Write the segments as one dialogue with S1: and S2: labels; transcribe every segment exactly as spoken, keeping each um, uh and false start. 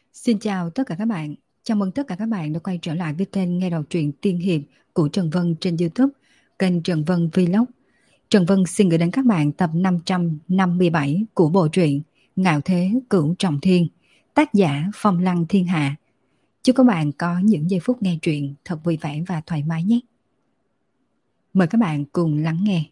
S1: Xin chào tất cả các bạn. Chào mừng tất cả các bạn đã quay trở lại với kênh nghe đọc truyện tiên hiệp của Trần Vân trên YouTube, kênh Trần Vân Vlog. Trần Vân xin gửi đến các bạn tập năm trăm năm mươi bảy của bộ truyện Ngạo Thế Cửu Trọng Thiên, tác giả Phong Lăng Thiên Hạ. Chúc các bạn có những giây phút nghe truyện thật vui vẻ và thoải mái nhé. Mời các bạn cùng lắng nghe.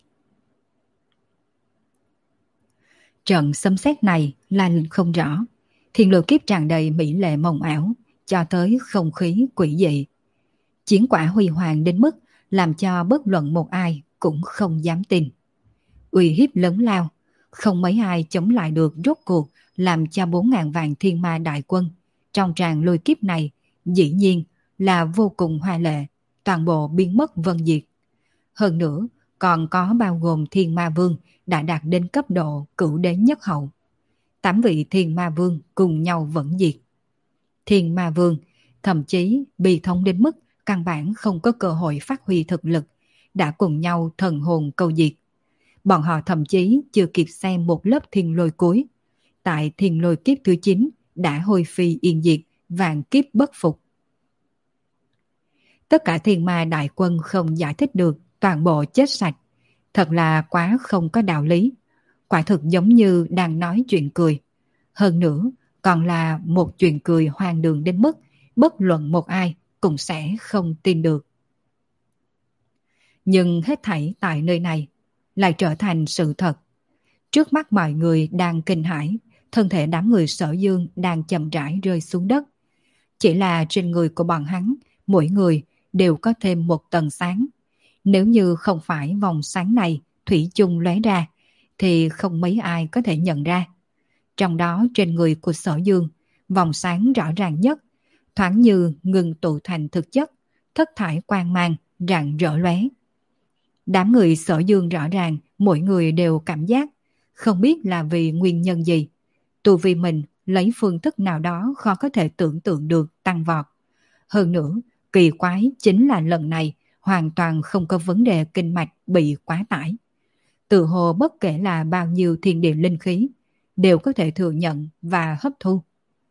S1: Trận sấm sét này là không rõ. Thiên lôi kiếp tràn đầy mỹ lệ mộng ảo, cho tới không khí quỷ dị. Chiến quả huy hoàng đến mức làm cho bất luận một ai cũng không dám tin. Uy hiếp lớn lao, không mấy ai chống lại được, rốt cuộc làm cho bốn ngàn vạn thiên ma đại quân trong tràng lôi kiếp này dĩ nhiên là vô cùng hoa lệ, toàn bộ biến mất vân diệt. Hơn nữa, còn có bao gồm thiên ma vương đã đạt đến cấp độ cửu đế nhất hậu. Tám vị thiên ma vương cùng nhau vẫn diệt. Thiên ma vương thậm chí bị thống đến mức căn bản không có cơ hội phát huy thực lực, đã cùng nhau thần hồn câu diệt. Bọn họ thậm chí chưa kịp xem một lớp thiên lôi cuối. Tại thiên lôi kiếp thứ chín đã hôi phi yên diệt, vạn kiếp bất phục. Tất cả thiên ma đại quân không giải thích được, toàn bộ chết sạch. Thật là quá không có đạo lý. Quả thực giống như đang nói chuyện cười. Hơn nữa, còn là một chuyện cười hoang đường đến mức bất luận một ai cũng sẽ không tin được. Nhưng hết thảy tại nơi này lại trở thành sự thật. Trước mắt mọi người đang kinh hãi, thân thể đám người Sở Dương đang chậm rãi rơi xuống đất. Chỉ là trên người của bọn hắn, mỗi người đều có thêm một tầng sáng. Nếu như không phải vòng sáng này thủy chung lóe ra, thì không mấy ai có thể nhận ra. Trong đó trên người của Sở Dương, vòng sáng rõ ràng nhất, thoáng như ngừng tụ thành thực chất, thất thải quang mang, rạng rỡ lóe. Đám người Sở Dương rõ ràng, mỗi người đều cảm giác, không biết là vì nguyên nhân gì. Tu vi mình lấy phương thức nào đó khó có thể tưởng tượng được tăng vọt. Hơn nữa, kỳ quái chính là lần này hoàn toàn không có vấn đề kinh mạch bị quá tải. Tự hồ bất kể là bao nhiêu thiên địa linh khí, đều có thể thừa nhận và hấp thu.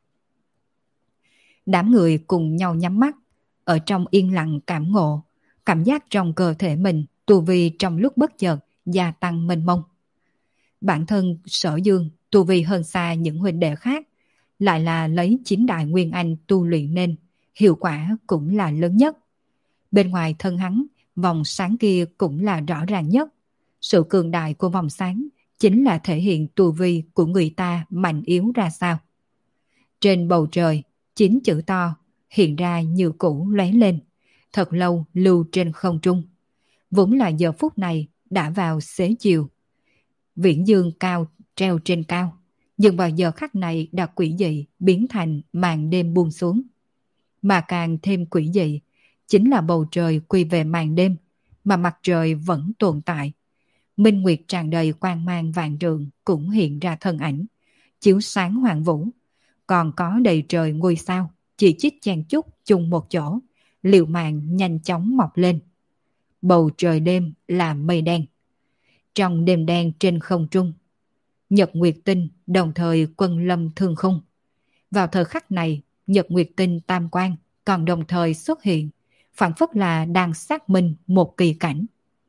S1: Đám người cùng nhau nhắm mắt, ở trong yên lặng cảm ngộ, cảm giác trong cơ thể mình tu vi trong lúc bất chợt gia tăng mênh mông. Bản thân Sở Dương tu vi hơn xa những huynh đệ khác, lại là lấy chín đại nguyên anh tu luyện nên, hiệu quả cũng là lớn nhất. Bên ngoài thân hắn, vòng sáng kia cũng là rõ ràng nhất. Sự cường đại của vòng sáng chính là thể hiện tu vi của người ta mạnh yếu ra sao. Trên bầu trời, chín chữ to hiện ra như cũ lóe lên, thật lâu lưu trên không trung. Vốn là giờ phút này đã vào xế chiều. Viễn dương cao treo trên cao, nhưng vào giờ khắc này đã quỷ dị biến thành màn đêm buông xuống. Mà càng thêm quỷ dị, chính là bầu trời quy về màn đêm, mà mặt trời vẫn tồn tại. Minh nguyệt tràn đầy quang mang vạn trượng cũng hiện ra thân ảnh, chiếu sáng hoàng vũ. Còn có đầy trời ngôi sao, chỉ chít chen chúc chung một chỗ, liều mạng nhanh chóng mọc lên. Bầu trời đêm là mây đen. Trong đêm đen trên không trung, Nhật Nguyệt Tinh đồng thời quân lâm thương khung. Vào thời khắc này, Nhật Nguyệt Tinh tam quang còn đồng thời xuất hiện, phảng phất là đang xác minh một kỳ cảnh.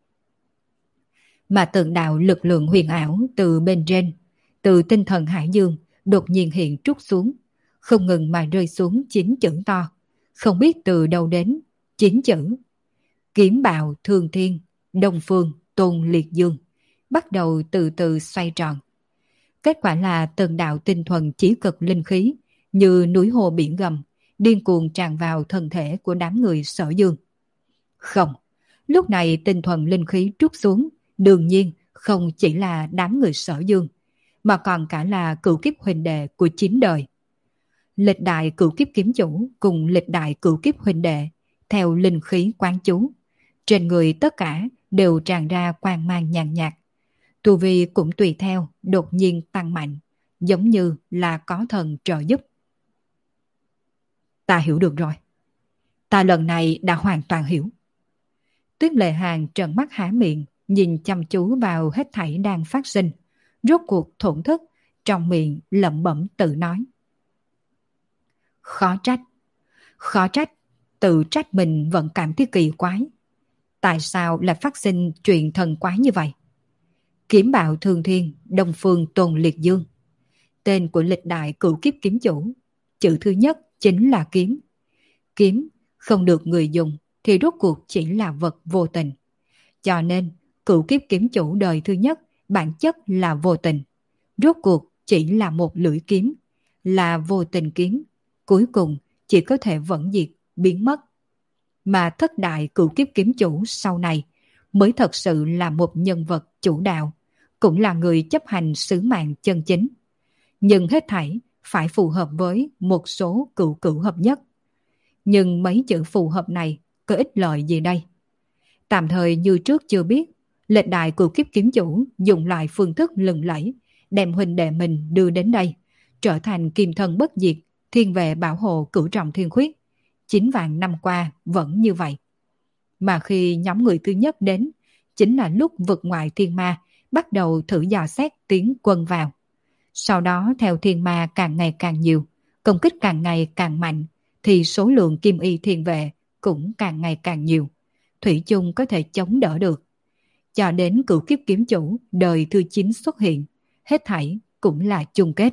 S1: Mà tượng đạo lực lượng huyền ảo từ bên trên, từ tinh thần hải dương đột nhiên hiện trút xuống, không ngừng mà rơi xuống chín chữ to, không biết từ đâu đến. Chín chữ: Kiếm bạo thương thiên, đông phương tôn liệt dương, bắt đầu từ từ xoay tròn. Kết quả là từng đạo tinh thuần chỉ cực linh khí như núi hồ biển gầm điên cuồng tràn vào thân thể của đám người Sở Dương. Không, lúc này tinh thuần linh khí trút xuống, đương nhiên không chỉ là đám người Sở Dương, mà còn cả là cửu kiếp huynh đệ của chín đời. Lịch đại cửu kiếp kiếm chủ cùng lịch đại cửu kiếp huynh đệ, theo linh khí quán chú, trên người tất cả đều tràn ra quang mang nhàn nhạt. Tu vi cũng tùy theo đột nhiên tăng mạnh, giống như là có thần trợ giúp. Ta hiểu được rồi. Ta lần này đã hoàn toàn hiểu. Tuyết Lệ Hàn trợn mắt há miệng, nhìn chăm chú vào hết thảy đang phát sinh, rốt cuộc thổn thức, trong miệng lẩm bẩm tự nói. Khó trách. Khó trách, tự trách mình vẫn cảm thấy kỳ quái. Tại sao lại phát sinh chuyện thần quái như vậy? Kiếm bạo thương thiên, Đông Phương Tôn Liệt Dương. Tên của lịch đại cửu kiếp kiếm chủ. Chữ thứ nhất chính là kiếm. Kiếm không được người dùng thì rốt cuộc chỉ là vật vô tình. Cho nên, cửu kiếp kiếm chủ đời thứ nhất bản chất là vô tình. Rốt cuộc chỉ là một lưỡi kiếm, là vô tình kiếm. Cuối cùng chỉ có thể vẫn diệt, biến mất. Mà thất đại cửu kiếp kiếm chủ sau này mới thật sự là một nhân vật chủ đạo, cũng là người chấp hành sứ mạng chân chính. Nhưng hết thảy phải phù hợp với một số cửu cửu hợp nhất. Nhưng mấy chữ phù hợp này có ích lợi gì đây? Tạm thời như trước chưa biết, lịch đại cửu kiếp kiếm chủ dùng loại phương thức lừng lẫy, đem huynh đệ mình đưa đến đây, trở thành kim thân bất diệt, thiên vệ bảo hộ cửu trọng thiên khuyết. Chín vạn năm qua vẫn như vậy. Mà khi nhóm người thứ nhất đến, chính là lúc vực ngoại thiên ma bắt đầu thử dò xét tiến quân vào. Sau đó theo thiên ma càng ngày càng nhiều, công kích càng ngày càng mạnh, thì số lượng kim y thiên vệ cũng càng ngày càng nhiều. Thủy chung có thể chống đỡ được. Cho đến cửu kiếp kiếm chủ đời thứ chín xuất hiện, hết thảy cũng là chung kết.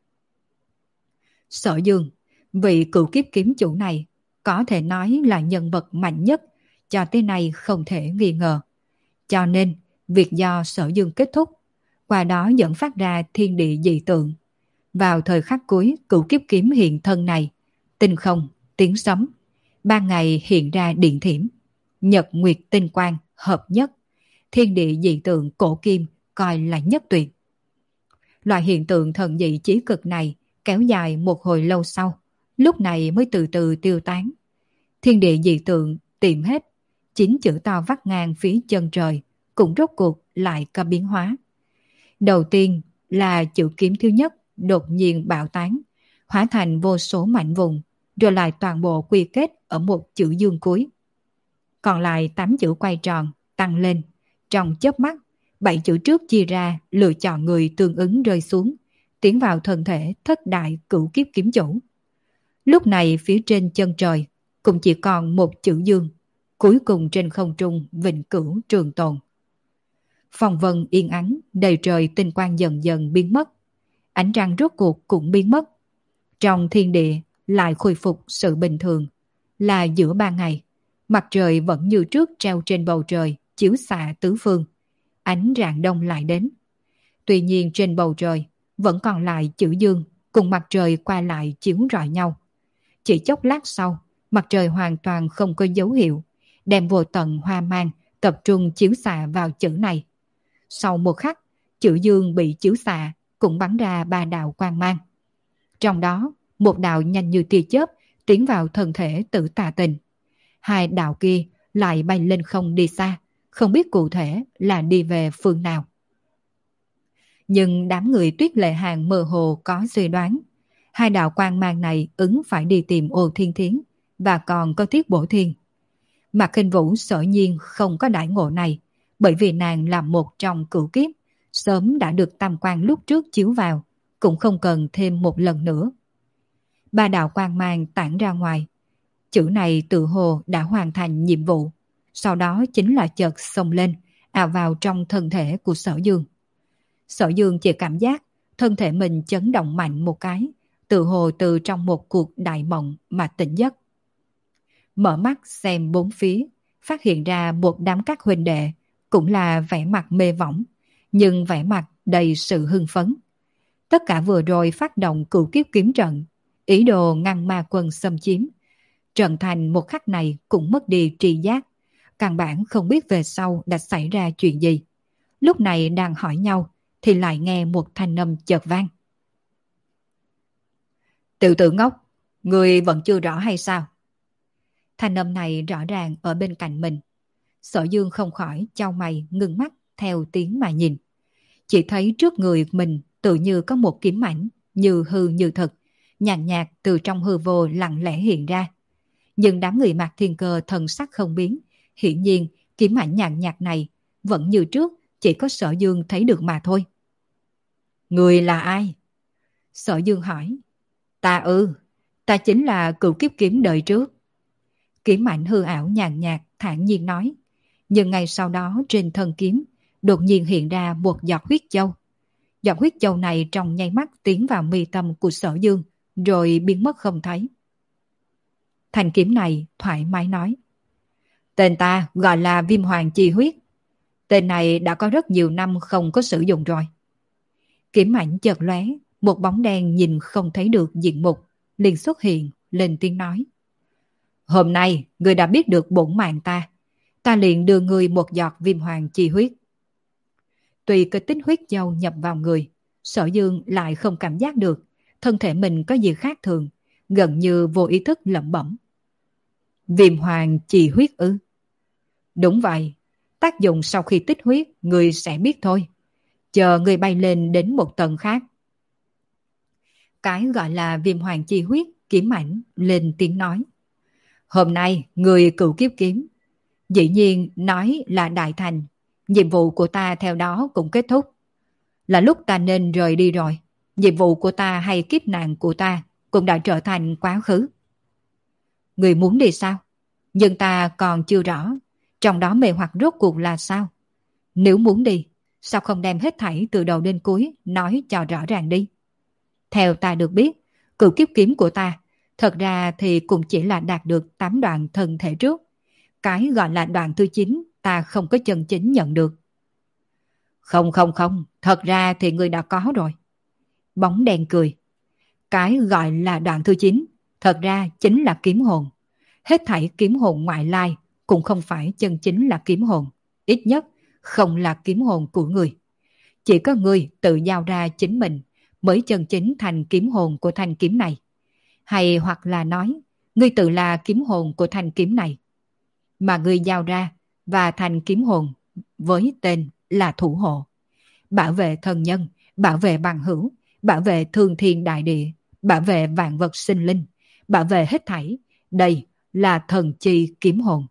S1: Sở Dương, vị cửu kiếp kiếm chủ này, có thể nói là nhân vật mạnh nhất, cho tới nay không thể nghi ngờ. Cho nên, việc do Sở Dương kết thúc, qua đó dẫn phát ra thiên địa dị tượng. Vào thời khắc cuối cửu kiếp kiếm hiện thân này, tinh không, tiếng sấm, ban ngày hiện ra điện thiểm, nhật nguyệt tinh quang hợp nhất, thiên địa dị tượng cổ kim coi là nhất tuyệt. Loại hiện tượng thần dị chí cực này kéo dài một hồi lâu sau, lúc này mới từ từ tiêu tán. Thiên địa dị tượng tìm hết, chín chữ to vắt ngang phía chân trời cũng rốt cuộc lại có biến hóa. Đầu tiên là chữ kiếm thứ nhất đột nhiên bạo tán, hóa thành vô số mảnh vùng, rồi lại toàn bộ quy kết ở một chữ dương cuối. Còn lại tám chữ quay tròn, tăng lên. Trong chớp mắt, bảy chữ trước chia ra lựa chọn người tương ứng rơi xuống, tiến vào thân thể thất đại cửu kiếp kiếm chủ. Lúc này phía trên chân trời cũng chỉ còn một chữ dương, cuối cùng trên không trung vĩnh cửu trường tồn. Phong vân yên ắng, đầy trời tinh quang dần dần biến mất. Ánh trăng rốt cuộc cũng biến mất. Trong thiên địa lại khôi phục sự bình thường, là giữa ban ngày. Mặt trời vẫn như trước treo trên bầu trời, chiếu xạ tứ phương. Ánh rạng đông lại đến. Tuy nhiên trên bầu trời vẫn còn lại chữ dương cùng mặt trời qua lại chiếu rọi nhau. Chỉ chốc lát sau, mặt trời hoàn toàn không có dấu hiệu, đem vô tận hoa mang tập trung chiếu xạ vào chữ này. Sau một khắc, chữ dương bị chiếu xạ cũng bắn ra ba đạo quang mang. Trong đó, một đạo nhanh như tia chớp tiến vào thân thể Tử Tà Tình. Hai đạo kia lại bay lên không đi xa, không biết cụ thể là đi về phương nào. Nhưng đám người Tuyết Lệ Hàng mơ hồ có suy đoán, hai đạo quang mang này ứng phải đi tìm Ô Thiên Thiến và còn có Tiết Bổ Thiên. Mạc Khinh Vũ sở nhiên không có đại ngộ này, bởi vì nàng là một trong cửu kiếp, sớm đã được tam quang lúc trước chiếu vào, cũng không cần thêm một lần nữa. Ba đạo quang mang tản ra ngoài, chữ này tự hồ đã hoàn thành nhiệm vụ, sau đó chính là chợt xông lên, ào vào trong thân thể của Sở Dương. Sở Dương chỉ cảm giác thân thể mình chấn động mạnh một cái, tự hồ từ trong một cuộc đại mộng mà tỉnh giấc. Mở mắt xem bốn phía, phát hiện ra một đám các huynh đệ, cũng là vẻ mặt mê võng, nhưng vẻ mặt đầy sự hưng phấn. Tất cả vừa rồi phát động cửu kiếp kiếm trận, ý đồ ngăn ma quân xâm chiếm. Trận thành một khắc này cũng mất đi tri giác, căn bản không biết về sau đã xảy ra chuyện gì. Lúc này đang hỏi nhau, thì lại nghe một thanh âm chợt vang. Tiểu tử ngốc, người vẫn chưa rõ hay sao? Thanh âm này rõ ràng ở bên cạnh mình. Sở Dương không khỏi chau mày ngưng mắt theo tiếng mà nhìn. Chỉ thấy trước người mình tự như có một kiếm ảnh, như hư như thực, nhàn nhạt từ trong hư vô lặng lẽ hiện ra. Nhưng đám người Mạc Thiên Cơ thần sắc không biến, hiển nhiên kiếm ảnh nhàn nhạt này vẫn như trước, chỉ có Sở Dương thấy được mà thôi. Người là ai? Sở Dương hỏi. Ta ư, Ta chính là cựu kiếp kiếm đời trước. Kiếm ảnh hư ảo nhàn nhạt, thản nhiên nói. Nhưng ngay sau đó trên thân kiếm, đột nhiên hiện ra một giọt huyết châu. Giọt huyết châu này trong nháy mắt tiến vào mi tâm của Sở Dương, rồi biến mất không thấy. Thanh kiếm này thoải mái nói. Tên ta gọi là Viêm Hoàng Chi Huyết. Tên này đã có rất nhiều năm không có sử dụng rồi. Kiếm ảnh chợt lóe, một bóng đen nhìn không thấy được diện mục, liền xuất hiện, lên tiếng nói. Hôm nay, ngươi đã biết được bổn mạng ta. Ta liền đưa ngươi một giọt Viêm Hoàng Chi Huyết. Tuy cái tích huyết châu nhập vào người, Sở Dương lại không cảm giác được thân thể mình có gì khác thường, gần như vô ý thức lẩm bẩm. Viêm Hoàng Chi Huyết ư? Đúng vậy, tác dụng sau khi tích huyết ngươi sẽ biết thôi. Chờ ngươi bay lên đến một tầng khác. Cái gọi là Viêm Hoàng Chi Huyết, kiếm ảnh lên tiếng nói. Hôm nay người cựu kiếp kiếm, dĩ nhiên nói là đại thành, nhiệm vụ của ta theo đó cũng kết thúc. Là lúc ta nên rời đi rồi, nhiệm vụ của ta hay kiếp nạn của ta cũng đã trở thành quá khứ. Người muốn đi sao? Nhưng ta còn chưa rõ, trong đó mê hoặc rốt cuộc là sao? Nếu muốn đi, sao không đem hết thảy từ đầu đến cuối nói cho rõ ràng đi? Theo ta được biết, cựu kiếp kiếm của ta thật ra thì cũng chỉ là đạt được tám đoạn thân thể trước. Cái gọi là đoạn thứ chín ta không có chân chính nhận được. Không không không, thật ra thì ngươi đã có rồi. Bóng đen cười. Cái gọi là đoạn thứ chín thật ra chính là kiếm hồn. Hết thảy kiếm hồn ngoại lai cũng không phải chân chính là kiếm hồn. Ít nhất không là kiếm hồn của ngươi. Chỉ có ngươi tự giao ra chính mình mới chân chính thành kiếm hồn của thanh kiếm này. Hay hoặc là nói, ngươi tự là kiếm hồn của thanh kiếm này. Mà ngươi giao ra và thành kiếm hồn với tên là thủ hộ. Bảo vệ thân nhân, bảo vệ bằng hữu, bảo vệ thương thiên đại địa, bảo vệ vạn vật sinh linh, bảo vệ hết thảy. Đây là thần chi kiếm hồn.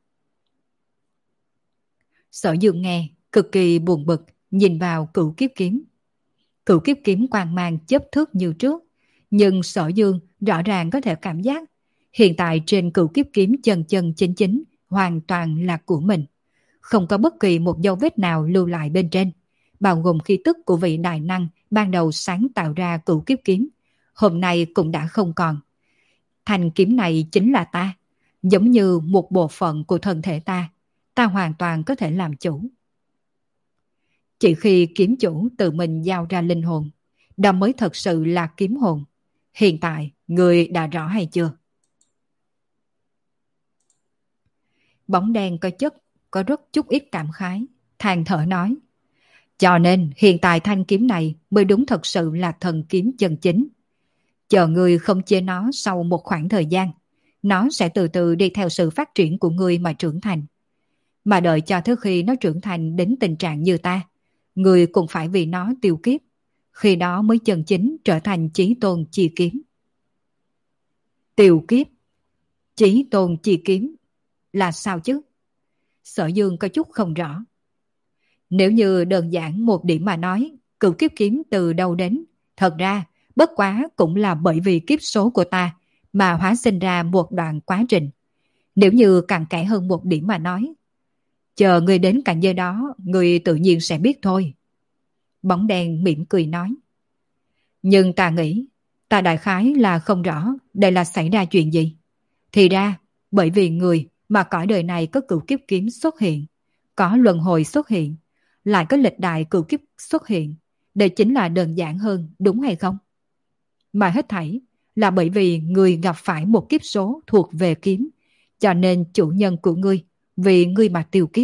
S1: Sở Dương nghe, cực kỳ buồn bực, nhìn vào cửu kiếp kiếm. Cửu kiếp kiếm quang mang chớp thước như trước, nhưng Sở Dương rõ ràng có thể cảm giác hiện tại trên cửu kiếp kiếm chân chân chính chính hoàn toàn là của mình. Không có bất kỳ một dấu vết nào lưu lại bên trên, bao gồm khí tức của vị đại năng ban đầu sáng tạo ra cửu kiếp kiếm. Hôm nay cũng đã không còn. Thanh kiếm này chính là ta, giống như một bộ phận của thân thể ta. Ta hoàn toàn có thể làm chủ. Chỉ khi kiếm chủ tự mình giao ra linh hồn, đó mới thật sự là kiếm hồn. Hiện tại, người đã rõ hay chưa? Bóng đen có chất, có rất chút ít cảm khái, than thở nói. Cho nên hiện tại thanh kiếm này mới đúng thật sự là thần kiếm chân chính. Chờ người không chê nó sau một khoảng thời gian, nó sẽ từ từ đi theo sự phát triển của người mà trưởng thành. Mà đợi cho tới khi nó trưởng thành đến tình trạng như ta, người cũng phải vì nó tiêu kiếp. Khi đó mới chân chính trở thành chí tôn chi kiếm. Tiêu kiếp? Chí tôn chi kiếm? Là sao chứ? Sở Dương có chút không rõ. Nếu như đơn giản một điểm mà nói, cửu kiếp kiếm từ đâu đến, thật ra bất quá cũng là bởi vì kiếp số của ta mà hóa sinh ra một đoạn quá trình. Nếu như càng kẽ hơn một điểm mà nói, chờ người đến cảnh giới đó, người tự nhiên sẽ biết thôi. Bóng đen mỉm cười nói. Nhưng ta nghĩ, ta đại khái là không rõ đây là xảy ra chuyện gì. Thì ra, bởi vì người mà cõi đời này có cửu kiếp kiếm xuất hiện, có luân hồi xuất hiện, lại có lịch đại cửu kiếp xuất hiện. Đây chính là đơn giản hơn, đúng hay không? Mà hết thảy là bởi vì người gặp phải một kiếp số thuộc về kiếm, cho nên chủ nhân của ngươi vì ngươi mà tiêu kiếp.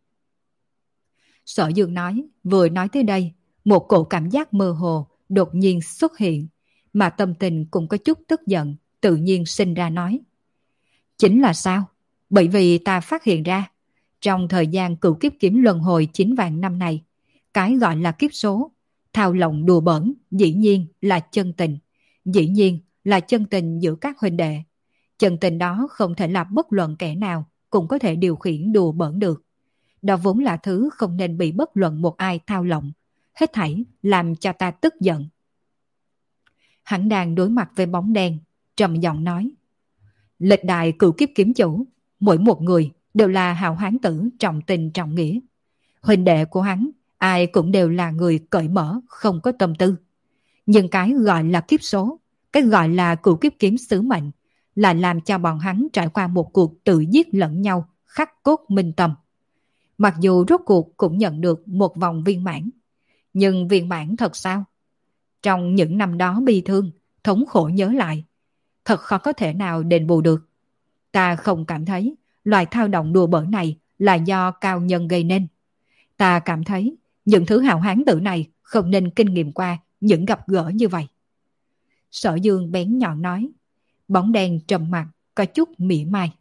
S1: Sở Dương nói, vừa nói tới đây, một cổ cảm giác mơ hồ đột nhiên xuất hiện, mà tâm tình cũng có chút tức giận, tự nhiên sinh ra nói. Chính là sao? Bởi vì ta phát hiện ra, trong thời gian cửu kiếp kiếm luân hồi chín vạn năm này, cái gọi là kiếp số, thao lộng đùa bỡn, dĩ nhiên là chân tình. Dĩ nhiên là chân tình giữa các huynh đệ. Chân tình đó không thể là bất luận kẻ nào cũng có thể điều khiển đùa bỡn được. Đó vốn là thứ không nên bị bất luận một ai thao lộng. Hết thảy làm cho ta tức giận. Hắn đang đối mặt với bóng đen, trầm giọng nói. Lịch đại cửu kiếp kiếm chủ, mỗi một người đều là hào hán tử trọng tình trọng nghĩa. Huynh đệ của hắn, ai cũng đều là người cởi mở, không có tâm tư. Nhưng cái gọi là kiếp số, cái gọi là cửu kiếp kiếm sứ mệnh, là làm cho bọn hắn trải qua một cuộc tự giết lẫn nhau, khắc cốt minh tâm. Mặc dù rốt cuộc cũng nhận được một vòng viên mãn, nhưng viên mãn thật sao? Trong những năm đó bi thương, thống khổ nhớ lại, thật khó có thể nào đền bù được. Ta không cảm thấy loài thao động đùa bỡn này là do cao nhân gây nên. Ta cảm thấy những thứ hào hán tử này không nên kinh nghiệm qua những gặp gỡ như vậy. Sở Dương bén nhọn nói, bóng đen trầm mặc, có chút mỉa mai.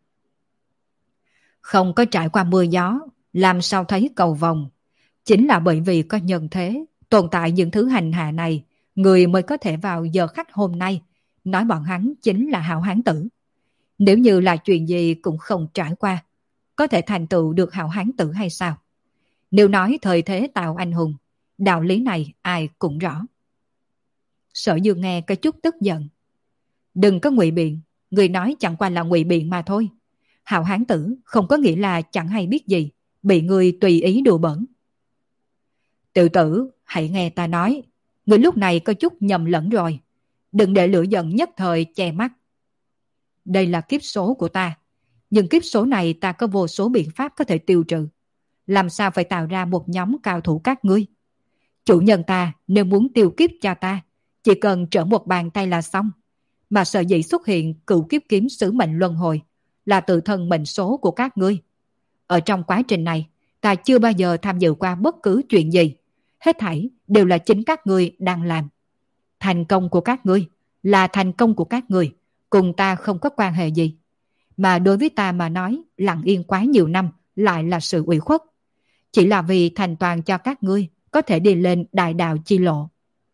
S1: Không có trải qua mưa gió, làm sao thấy cầu vồng. Chính là bởi vì có nhân thế, tồn tại những thứ hành hạ này, người mới có thể vào giờ khách hôm nay, nói bọn hắn chính là hảo hán tử. Nếu như là chuyện gì cũng không trải qua, có thể thành tựu được hảo hán tử hay sao? Nếu nói thời thế tạo anh hùng, đạo lý này ai cũng rõ. Sở Dương nghe có chút tức giận. Đừng có ngụy biện, người nói chẳng qua là ngụy biện mà thôi. Hảo hán tử không có nghĩa là chẳng hay biết gì, bị người tùy ý đùa bỡn. Tiểu tử, hãy nghe ta nói, người lúc này có chút nhầm lẫn rồi. Đừng để lửa giận nhất thời che mắt. Đây là kiếp số của ta, nhưng kiếp số này ta có vô số biện pháp có thể tiêu trừ. Làm sao phải tạo ra một nhóm cao thủ các ngươi? Chủ nhân ta nếu muốn tiêu kiếp cho ta, chỉ cần trở một bàn tay là xong. Mà sở dĩ xuất hiện cửu kiếp kiếm sứ mệnh luân hồi là tự thân mệnh số của các ngươi. Ở trong quá trình này, ta chưa bao giờ tham dự qua bất cứ chuyện gì. Hết thảy đều là chính các ngươi đang làm. Thành công của các ngươi là thành công của các ngươi, cùng ta không có quan hệ gì. Mà đối với ta mà nói, lặng yên quá nhiều năm lại là sự ủy khuất. Chỉ là vì thành toàn cho các ngươi có thể đi lên đại đạo chi lộ.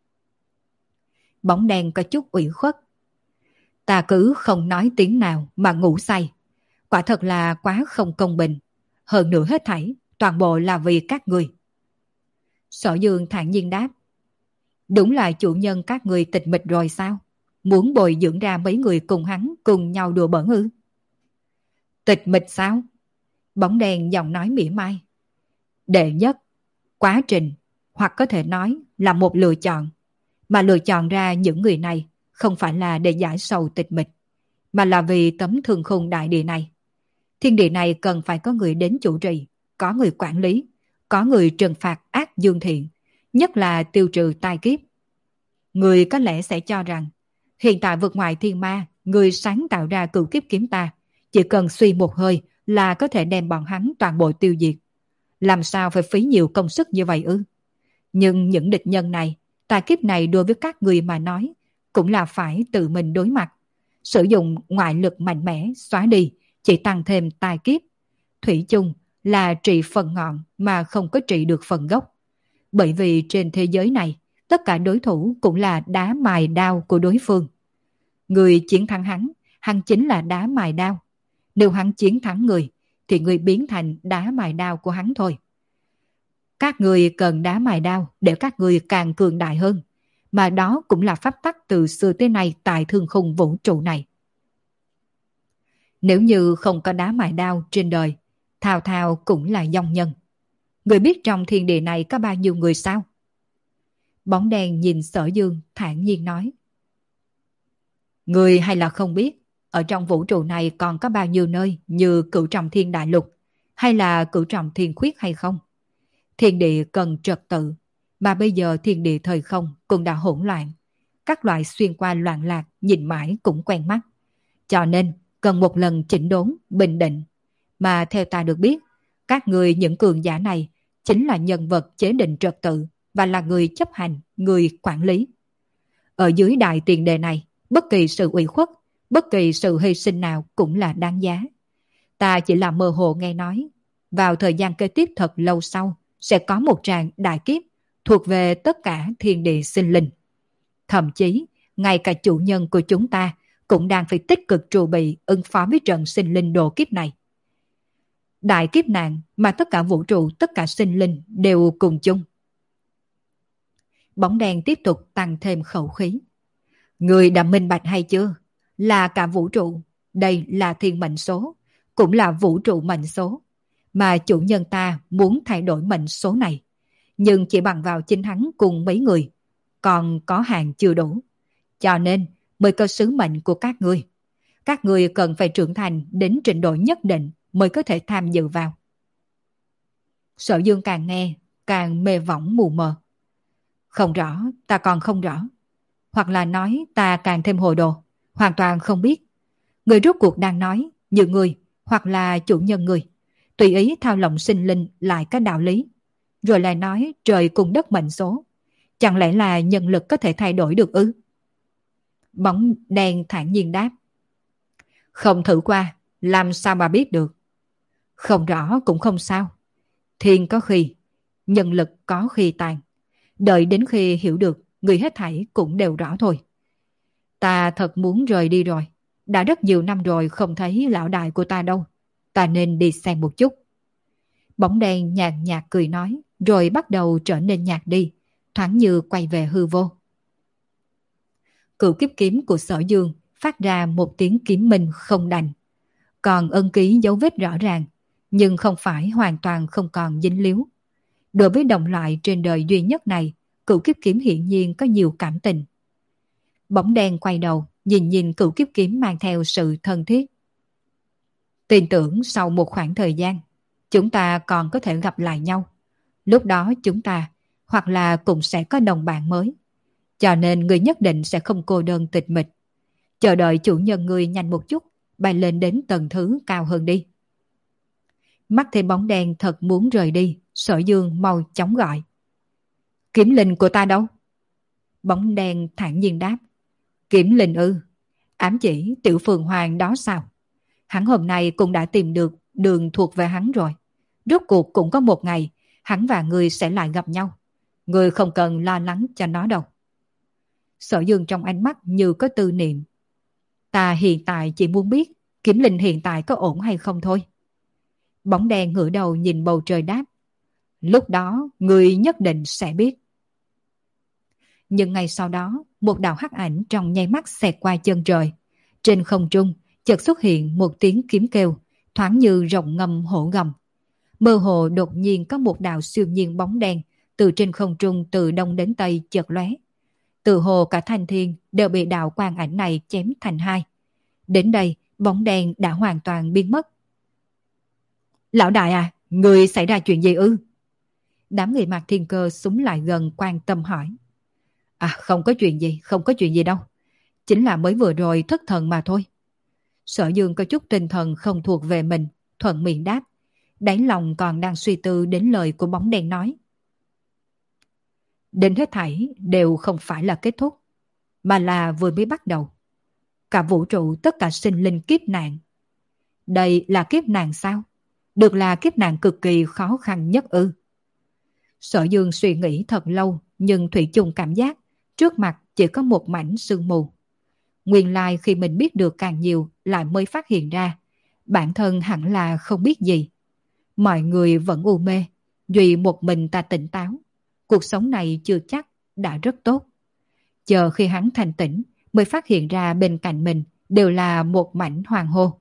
S1: Bóng đen có chút ủy khuất. Ta cứ không nói tiếng nào mà ngủ say. Quả thật là quá không công bình. Hơn nữa hết thảy, toàn bộ là vì các ngươi. Sở Dương thản nhiên đáp. Đúng là chủ nhân các ngươi tịch mịch rồi sao? Muốn bồi dưỡng ra mấy người cùng hắn cùng nhau đùa bỡn ư? Tịch mịch sao? Bóng đen giọng nói mỉa mai. Đệ nhất, quá trình, hoặc có thể nói là một lựa chọn. Mà lựa chọn ra những người này không phải là để giải sầu tịch mịch, mà là vì tấm thương khung đại địa này. Thiên địa này cần phải có người đến chủ trì, có người quản lý, có người trừng phạt ác dương thiện, nhất là tiêu trừ tai kiếp. Người có lẽ sẽ cho rằng, hiện tại vượt ngoài thiên ma, người sáng tạo ra cửu kiếp kiếm ta, chỉ cần suy một hơi là có thể đem bọn hắn toàn bộ tiêu diệt. Làm sao phải phí nhiều công sức như vậy ư? Nhưng những địch nhân này, tai kiếp này đối với các người mà nói, cũng là phải tự mình đối mặt. Sử dụng ngoại lực mạnh mẽ xóa đi, chỉ tăng thêm tai kiếp. Thủy chung là trị phần ngọn mà không có trị được phần gốc. Bởi vì trên thế giới này, tất cả đối thủ cũng là đá mài đao của đối phương. Người chiến thắng hắn, hắn chính là đá mài đao. Nếu hắn chiến thắng người, thì người biến thành đá mài đao của hắn thôi. Các người cần đá mài đao để các người càng cường đại hơn. Mà đó cũng là pháp tắc từ xưa tới nay tại thương khung vũ trụ này. Nếu như không có đá mài đao trên đời, thao thao cũng là dòng nhân. Người biết trong thiên địa này có bao nhiêu người sao? Bóng đen nhìn Sở Dương thản nhiên nói. Người hay là không biết, ở trong vũ trụ này còn có bao nhiêu nơi như Cửu Trọng Thiên Đại Lục hay là Cửu Trọng Thiên Khuyết hay không? Thiên địa cần trật tự, mà bây giờ thiên địa thời không cũng đã hỗn loạn. Các loại xuyên qua loạn lạc nhìn mãi cũng quen mắt. Cho nên cần một lần chỉnh đốn, bình định. Mà theo ta được biết, các người những cường giả này chính là nhân vật chế định trật tự và là người chấp hành, người quản lý. Ở dưới đại tiền đề này, bất kỳ sự ủy khuất, bất kỳ sự hy sinh nào cũng là đáng giá. Ta chỉ là mơ hồ nghe nói, vào thời gian kế tiếp thật lâu sau, sẽ có một tràng đại kiếp thuộc về tất cả thiên địa sinh linh. Thậm chí, ngay cả chủ nhân của chúng ta cũng đang phải tích cực chuẩn bị ứng phó với trận sinh linh độ kiếp này. Đại kiếp nạn mà tất cả vũ trụ, tất cả sinh linh đều cùng chung. Bóng đen tiếp tục tăng thêm khẩu khí. Người đã minh bạch hay chưa? là cả vũ trụ. Đây là thiên mệnh số, cũng là vũ trụ mệnh số. Mà chủ nhân ta muốn thay đổi mệnh số này, nhưng chỉ bằng vào chính hắn cùng mấy người, còn có hàng chưa đủ. Cho nên mới có sứ mệnh của các ngươi. Các ngươi cần phải trưởng thành đến trình độ nhất định mới có thể tham dự vào. Sở Dương càng nghe, càng mê võng mù mờ. Không rõ, ta còn không rõ. Hoặc là nói ta càng thêm hồ đồ, hoàn toàn không biết. Người rốt cuộc đang nói, như người, hoặc là chủ nhân người, tùy ý thao lộng sinh linh lại có đạo lý. Rồi lại nói trời cùng đất mệnh số. Chẳng lẽ là nhân lực có thể thay đổi được ư? Bóng đen thản nhiên đáp. Không thử qua, làm sao mà biết được? Không rõ cũng không sao. Thiên có khi, nhân lực có khi tàn. Đợi đến khi hiểu được, người hết thảy cũng đều rõ thôi. Ta thật muốn rời đi rồi. Đã rất nhiều năm rồi không thấy lão đại của ta đâu. Ta nên đi xem một chút. Bóng đen nhạt nhạt cười nói, rồi bắt đầu trở nên nhạt đi, thoáng như quay về hư vô. Cửu kiếp kiếm của Sở Dương phát ra một tiếng kiếm minh không đành. Còn ân ký dấu vết rõ ràng, nhưng không phải hoàn toàn không còn dính líu. Đối với đồng loại trên đời duy nhất này, cửu kiếp kiếm hiển nhiên có nhiều cảm tình. Bóng đen quay đầu, nhìn nhìn cửu kiếp kiếm mang theo sự thân thiết. Tin tưởng sau một khoảng thời gian, chúng ta còn có thể gặp lại nhau. Lúc đó chúng ta, hoặc là cũng sẽ có đồng bạn mới. Cho nên người nhất định sẽ không cô đơn tịch mịch. Chờ đợi chủ nhân người nhanh một chút, bay lên đến tầng thứ cao hơn đi. Mắt thấy bóng đen thật muốn rời đi, Sở Dương mau chóng gọi. Kiếm linh của ta đâu? Bóng đen thản nhiên đáp. Kiếm linh ư? Ám chỉ tiểu phường hoàng đó sao? Hắn hôm nay cũng đã tìm được đường thuộc về hắn rồi. Rốt cuộc cũng có một ngày, hắn và người sẽ lại gặp nhau. Người không cần lo lắng cho nó đâu. Sở Dương trong ánh mắt như có tư niệm. Ta hiện tại chỉ muốn biết kiếm linh hiện tại có ổn hay không thôi. Bóng đen ngửa đầu nhìn bầu trời đáp. Lúc đó người nhất định sẽ biết. Nhưng ngày sau đó, một đạo hắc ảnh trong nháy mắt xẹt qua chân trời. Trên không trung chợt xuất hiện một tiếng kiếm kêu, thoáng như rồng ngâm hổ gầm. Mơ hồ đột nhiên có một đạo siêu nhiên bóng đen từ trên không trung từ đông đến tây chợt lóe. Từ hồ cả thanh thiên đều bị đạo quang ảnh này chém thành hai. Đến đây, bóng đen đã hoàn toàn biến mất. Lão đại à, người xảy ra chuyện gì ư? Đám người Mạc Thiên Cơ súng lại gần quan tâm hỏi. À, không có chuyện gì, không có chuyện gì đâu. Chính là mới vừa rồi thất thần mà thôi. Sở Dương có chút tinh thần không thuộc về mình, thuận miệng đáp. Đáy lòng còn đang suy tư đến lời của bóng đen nói. Đến hết thảy đều không phải là kết thúc, mà là vừa mới bắt đầu. Cả vũ trụ tất cả sinh linh kiếp nạn. Đây là kiếp nạn sao? Được là kiếp nạn cực kỳ khó khăn nhất ư? Sở Dương suy nghĩ thật lâu, nhưng thủy chung cảm giác trước mặt chỉ có một mảnh sương mù. Nguyên lai khi mình biết được càng nhiều lại mới phát hiện ra bản thân hẳn là không biết gì. Mọi người vẫn u mê, duy một mình ta tỉnh táo. Cuộc sống này chưa chắc đã rất tốt. Chờ khi hắn thành tỉnh mới phát hiện ra bên cạnh mình đều là một mảnh hoàng hô.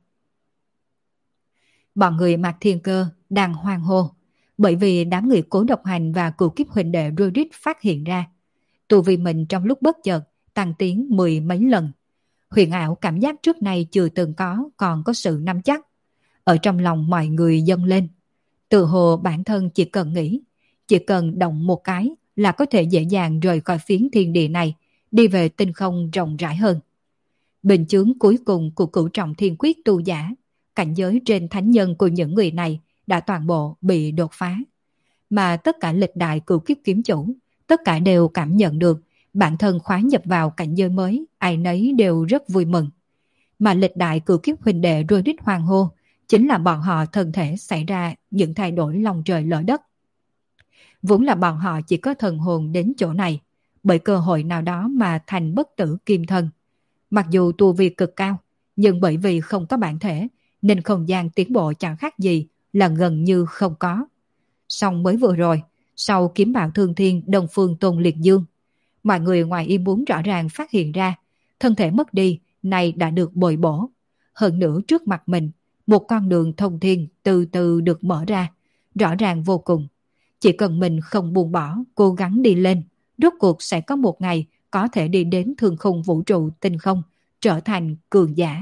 S1: Bọn người Mạc Thiên Cơ đang hoang hô bởi vì đám người Cố Độc Hành và cựu kiếp huynh đệ Rudit phát hiện ra tu vi mình trong lúc bất chợt tăng tiến mười mấy lần. Huyền ảo cảm giác trước nay chưa từng có còn có sự nắm chắc. Ở trong lòng mọi người dâng lên. Tự hồ bản thân chỉ cần nghĩ, chỉ cần động một cái là có thể dễ dàng rời khỏi phiến thiên địa này, đi về tinh không rộng rãi hơn. Bình chướng cuối cùng của cửu trọng thiên quyết tu giả, cảnh giới trên thánh nhân của những người này đã toàn bộ bị đột phá. Mà tất cả lịch đại cửu kiếp kiếm chủ, tất cả đều cảm nhận được bản thân khóa nhập vào cảnh giới mới, ai nấy đều rất vui mừng. Mà lịch đại cửu kiếp huynh đệ Rudit hoàng hô, chính là bọn họ thân thể xảy ra những thay đổi lòng trời lở đất. Vốn là bọn họ chỉ có thần hồn đến chỗ này, bởi cơ hội nào đó mà thành bất tử kim thân. Mặc dù tu vi cực cao, nhưng bởi vì không có bản thể, nên không gian tiến bộ chẳng khác gì là gần như không có. Song mới vừa rồi, sau kiếm bạo thương thiên Đông Phương Tôn Liệt Dương, mọi người ngoài ý muốn rõ ràng phát hiện ra, thân thể mất đi này đã được bồi bổ. Hơn nữa trước mặt mình, một con đường thông thiên từ từ được mở ra, rõ ràng vô cùng. Chỉ cần mình không buông bỏ, cố gắng đi lên, rốt cuộc sẽ có một ngày có thể đi đến thương khung vũ trụ tinh không, trở thành cường giả.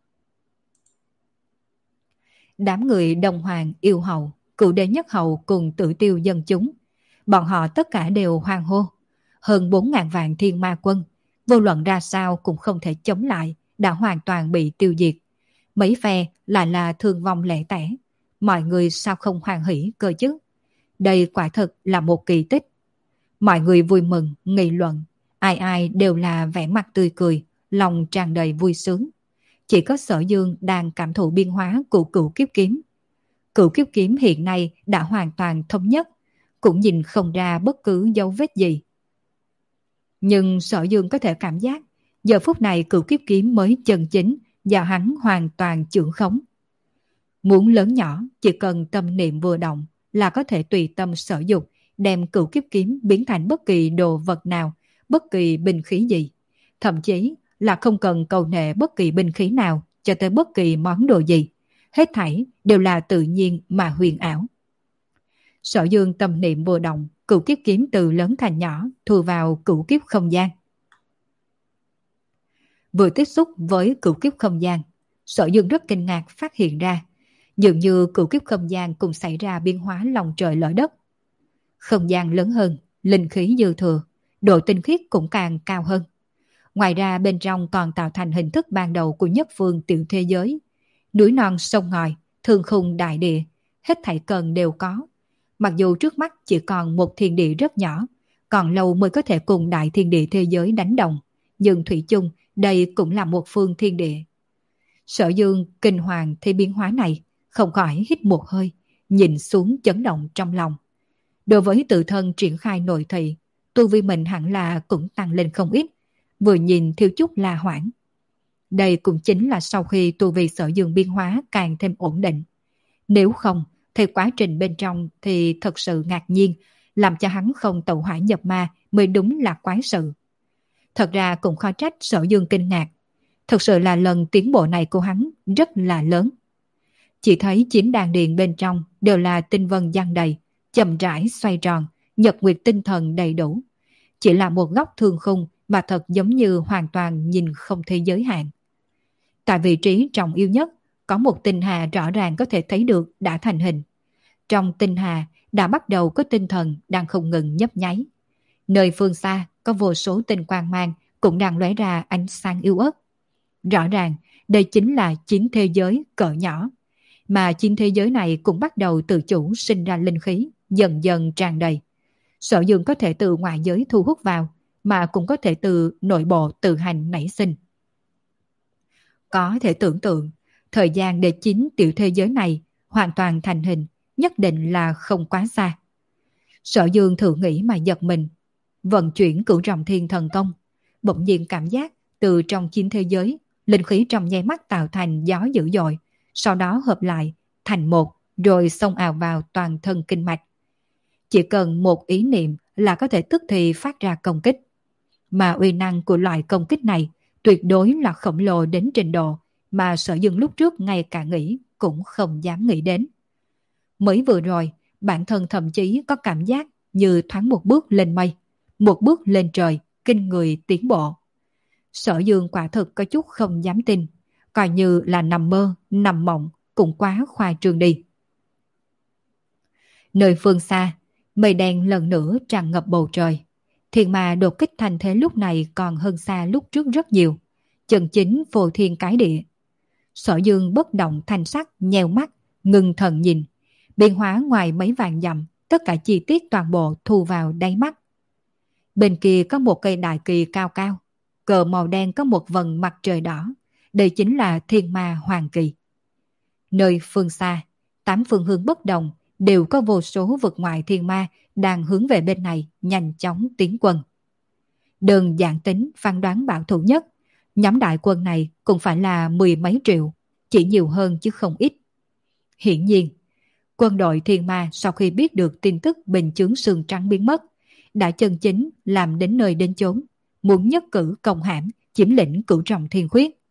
S1: Đám người đồng hoàng, yêu hậu, cựu đế nhất hậu cùng Tử Tiêu dân chúng, bọn họ tất cả đều hoan hô. Hơn bốn ngàn vạn thiên ma quân, vô luận ra sao cũng không thể chống lại, đã hoàn toàn bị tiêu diệt. Mấy phe lại là thương vong lẻ tẻ, mọi người sao không hoan hỉ cơ chứ? Đây quả thực là một kỳ tích. Mọi người vui mừng, nghị luận, ai ai đều là vẻ mặt tươi cười, lòng tràn đầy vui sướng. Chỉ có Sở Dương đang cảm thụ biến hóa của cửu kiếp kiếm. Cửu kiếp kiếm hiện nay đã hoàn toàn thống nhất, cũng nhìn không ra bất cứ dấu vết gì. Nhưng Sở Dương có thể cảm giác, giờ phút này cửu kiếp kiếm mới chân chính, và hắn hoàn toàn trưởng khống. Muốn lớn nhỏ, chỉ cần tâm niệm vừa động là có thể tùy tâm sở dục, đem cửu kiếp kiếm biến thành bất kỳ đồ vật nào, bất kỳ binh khí gì. Thậm chí là không cần cầu nệ bất kỳ binh khí nào cho tới bất kỳ món đồ gì. Hết thảy đều là tự nhiên mà huyền ảo. Sở Dương tâm niệm vừa động, cửu kiếp kiếm từ lớn thành nhỏ thu vào cửu kiếp không gian. Vừa tiếp xúc với cửu kiếp không gian, Sở Dương rất kinh ngạc phát hiện ra, dường như cửu kiếp không gian cũng xảy ra biến hóa lòng trời lở đất. Không gian lớn hơn, linh khí dư thừa, độ tinh khiết cũng càng cao hơn. Ngoài ra bên trong còn tạo thành hình thức ban đầu của nhất phương tiểu thế giới. Núi non sông ngòi, thương khung đại địa, hết thảy cần đều có. Mặc dù trước mắt chỉ còn một thiên địa rất nhỏ, còn lâu mới có thể cùng đại thiên địa thế giới đánh đồng, nhưng thủy chung đây cũng là một phương thiên địa. Sở Dương kinh hoàng thấy biến hóa này, không khỏi hít một hơi, nhìn xuống chấn động trong lòng. Đối với tự thân triển khai nội thị, tu vi mình hẳn là cũng tăng lên không ít, vừa nhìn thiếu chút là hoảng. Đây cũng chính là sau khi tu vi Sở Dương biến hóa càng thêm ổn định. Nếu không, thì quá trình bên trong thì thật sự ngạc nhiên, làm cho hắn không tẩu hỏa nhập ma mới đúng là quái sự. Thật ra cũng khó trách Sở Dương kinh ngạc. Thật sự là lần tiến bộ này của hắn rất là lớn. Chỉ thấy chín đàn điền bên trong đều là tinh vân giăng đầy, chậm rãi xoay tròn, nhật nguyệt tinh thần đầy đủ. Chỉ là một góc thương khung mà thật giống như hoàn toàn nhìn không thấy giới hạn. Tại vị trí trọng yếu nhất, có một tinh hà rõ ràng có thể thấy được đã thành hình. Trong tinh hà đã bắt đầu có tinh thần đang không ngừng nhấp nháy. Nơi phương xa có vô số tinh quang mang cũng đang lóe ra ánh sáng yếu ớt. Rõ ràng đây chính là chín thế giới cỡ nhỏ, mà chín thế giới này cũng bắt đầu tự chủ sinh ra linh khí, dần dần tràn đầy. Sở Dương có thể từ ngoại giới thu hút vào, mà cũng có thể từ nội bộ tự hành nảy sinh. Có thể tưởng tượng, thời gian để chín tiểu thế giới này hoàn toàn thành hình nhất định là không quá xa. Sở Dương thử nghĩ mà giật mình, vận chuyển cửu trọng thiên thần công, bỗng nhiên cảm giác từ trong chín thế giới, linh khí trong nháy mắt tạo thành gió dữ dội, sau đó hợp lại thành một, rồi xông ào vào toàn thân kinh mạch. Chỉ cần một ý niệm là có thể tức thì phát ra công kích. Mà uy năng của loại công kích này tuyệt đối là khổng lồ đến trình độ mà Sở Dương lúc trước ngay cả nghĩ cũng không dám nghĩ đến. Mới vừa rồi, bản thân thậm chí có cảm giác như thoáng một bước lên mây, một bước lên trời, kinh người tiến bộ. Sở Dương quả thực có chút không dám tin, coi như là nằm mơ, nằm mộng cũng quá khoa trương đi. Nơi phương xa, mây đen lần nữa tràn ngập bầu trời. Thiên ma đột kích thành thế lúc này còn hơn xa lúc trước rất nhiều. Chân chính phô thiên cái địa. Sở Dương bất động thanh sắc, nheo mắt, ngưng thần nhìn. Biến hóa ngoài mấy vạn dặm, tất cả chi tiết toàn bộ thu vào đáy mắt. Bên kia có một cây đại kỳ cao cao. Cờ màu đen có một vầng mặt trời đỏ. Đây chính là thiên ma hoàng kỳ. Nơi phương xa, tám phương hướng bất đồng, đều có vô số vực ngoại thiên ma đang hướng về bên này nhanh chóng tiến quân. Đơn giản tính phán đoán bảo thủ nhất, nhóm đại quân này cũng phải là mười mấy triệu, chỉ nhiều hơn chứ không ít. Hiển nhiên, quân đội thiên ma sau khi biết được tin tức bình chướng sương trắng biến mất, đã chân chính làm đến nơi đến chốn, muốn nhất cử công hãm chiếm lĩnh cửu trọng thiên khuyết.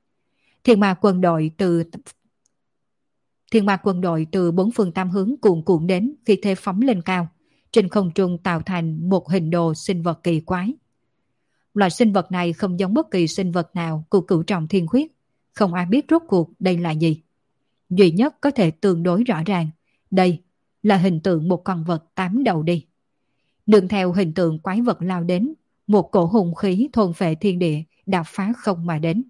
S1: Thiên ma quân đội từ Thiên ma quân đội từ bốn phương tám hướng cuồn cuộn đến, khi thế phóng lên cao, trên không trung tạo thành một hình đồ sinh vật kỳ quái. Loại sinh vật này không giống bất kỳ sinh vật nào của cửu trọng thiên khuyết, không ai biết rốt cuộc đây là gì. Duy nhất có thể tương đối rõ ràng, đây là hình tượng một con vật tám đầu đi. Nương theo hình tượng quái vật lao đến, một cổ hùng khí thôn phệ thiên địa đã phá không mà đến.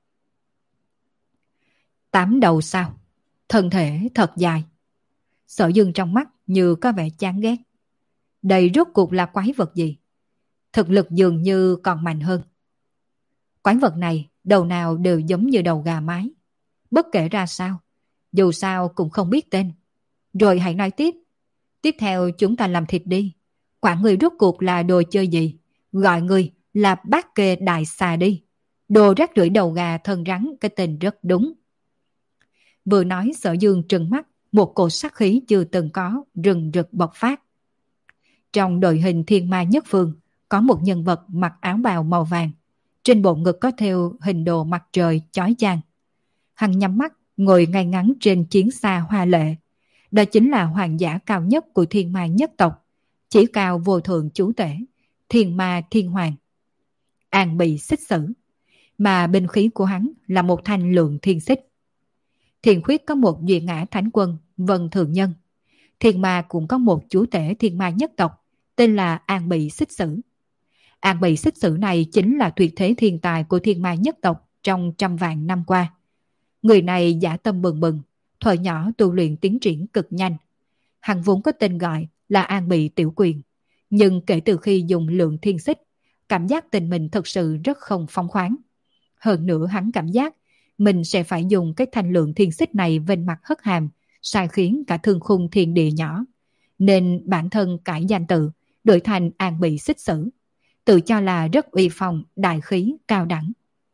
S1: Tám đầu sao? Thân thể thật dài. Sở Dương trong mắt như có vẻ chán ghét. Đây rốt cuộc là quái vật gì? Thực lực dường như còn mạnh hơn. Quái vật này đầu nào đều giống như đầu gà mái. Bất kể ra sao, dù sao cũng không biết tên. Rồi hãy nói tiếp. Tiếp theo chúng ta làm thịt đi. Quả người rốt cuộc là đồ chơi gì? Gọi người là bát kê đại xà đi. Đồ rác rưởi đầu gà thân rắn, cái tên rất đúng. Vừa nói Sở Dương trừng mắt, một cổ sát khí chưa từng có rừng rực bộc phát. Trong đội hình thiên ma nhất phương, có một nhân vật mặc áo bào màu vàng. Trên bộ ngực có thêu hình đồ mặt trời chói chang. Hắn nhắm mắt, ngồi ngay ngắn trên chiến xa hoa lệ. Đó chính là hoàng giả cao nhất của thiên ma nhất tộc, chỉ cao vô thượng chú tể, thiên ma thiên hoàng. An bị xích xử, mà binh khí của hắn là một thanh lượng thiên xích. Thiên khuyết có một duy ngã thánh quân, Vân Thường Nhân. Thiên ma cũng có một chú tể thiên ma nhất tộc, tên là An bị xích xử. An bị xích sử này chính là tuyệt thế thiên tài của thiên ma nhất tộc trong trăm vạn năm qua. Người này dã tâm bừng bừng, thời nhỏ tu luyện tiến triển cực nhanh. Hắn vốn có tên gọi là An bị tiểu quyền, nhưng kể từ khi dùng lượng thiên xích, cảm giác tình mình thật sự rất không phóng khoáng. Hơn nữa hắn cảm giác mình sẽ phải dùng cái thanh lượng thiên xích này vênh mặt hất hàm, sai khiến cả thương khung thiên địa nhỏ. Nên bản thân cải danh tự, đổi thành An bị xích sử, tự cho là rất uy phong, đại khí, cao đẳng.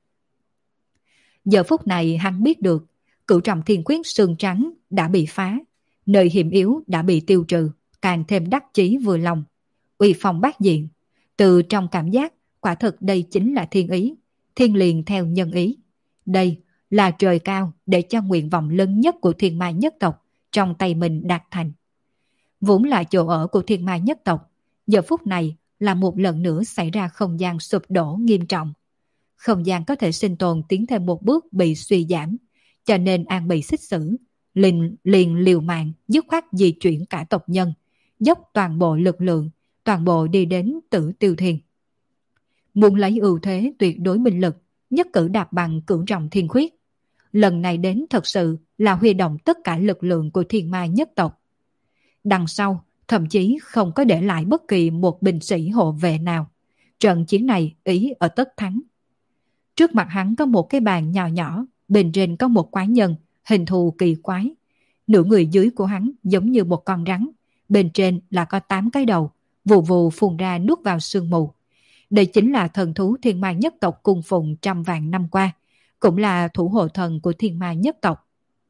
S1: Giờ phút này hắn biết được cửu trọng thiên quyết xương trắng đã bị phá, nơi hiểm yếu đã bị tiêu trừ, càng thêm đắc chí vừa lòng. Uy phong bát diện, từ trong cảm giác quả thực đây chính là thiên ý, thiên liền theo nhân ý. Đây là trời cao để cho nguyện vọng lớn nhất của thiên ma nhất tộc trong tay mình đạt thành. Vốn là chỗ ở của thiên ma nhất tộc, giờ phút này là một lần nữa xảy ra không gian sụp đổ nghiêm trọng. Không gian có thể sinh tồn tiến thêm một bước bị suy giảm, cho nên An bị xích xử, liền, liền liều mạng dứt khoát di chuyển cả tộc nhân, dốc toàn bộ lực lượng, toàn bộ đi đến Tử Tiêu Thiên. Muốn lấy ưu thế tuyệt đối binh lực, nhất cử đạp bằng cửu trọng thiên khuyết. Lần này đến thật sự là huy động tất cả lực lượng của thiên ma nhất tộc. Đằng sau, thậm chí không có để lại bất kỳ một binh sĩ hộ vệ nào. Trận chiến này ý ở tất thắng. Trước mặt hắn có một cái bàn nhỏ nhỏ, bên trên có một quái nhân, hình thù kỳ quái. Nửa người dưới của hắn giống như một con rắn, bên trên là có tám cái đầu, vù vù phun ra nuốt vào sương mù. Đây chính là thần thú thiên ma nhất tộc cung phụng trăm vạn năm qua, cũng là thủ hộ thần của thiên ma nhất tộc.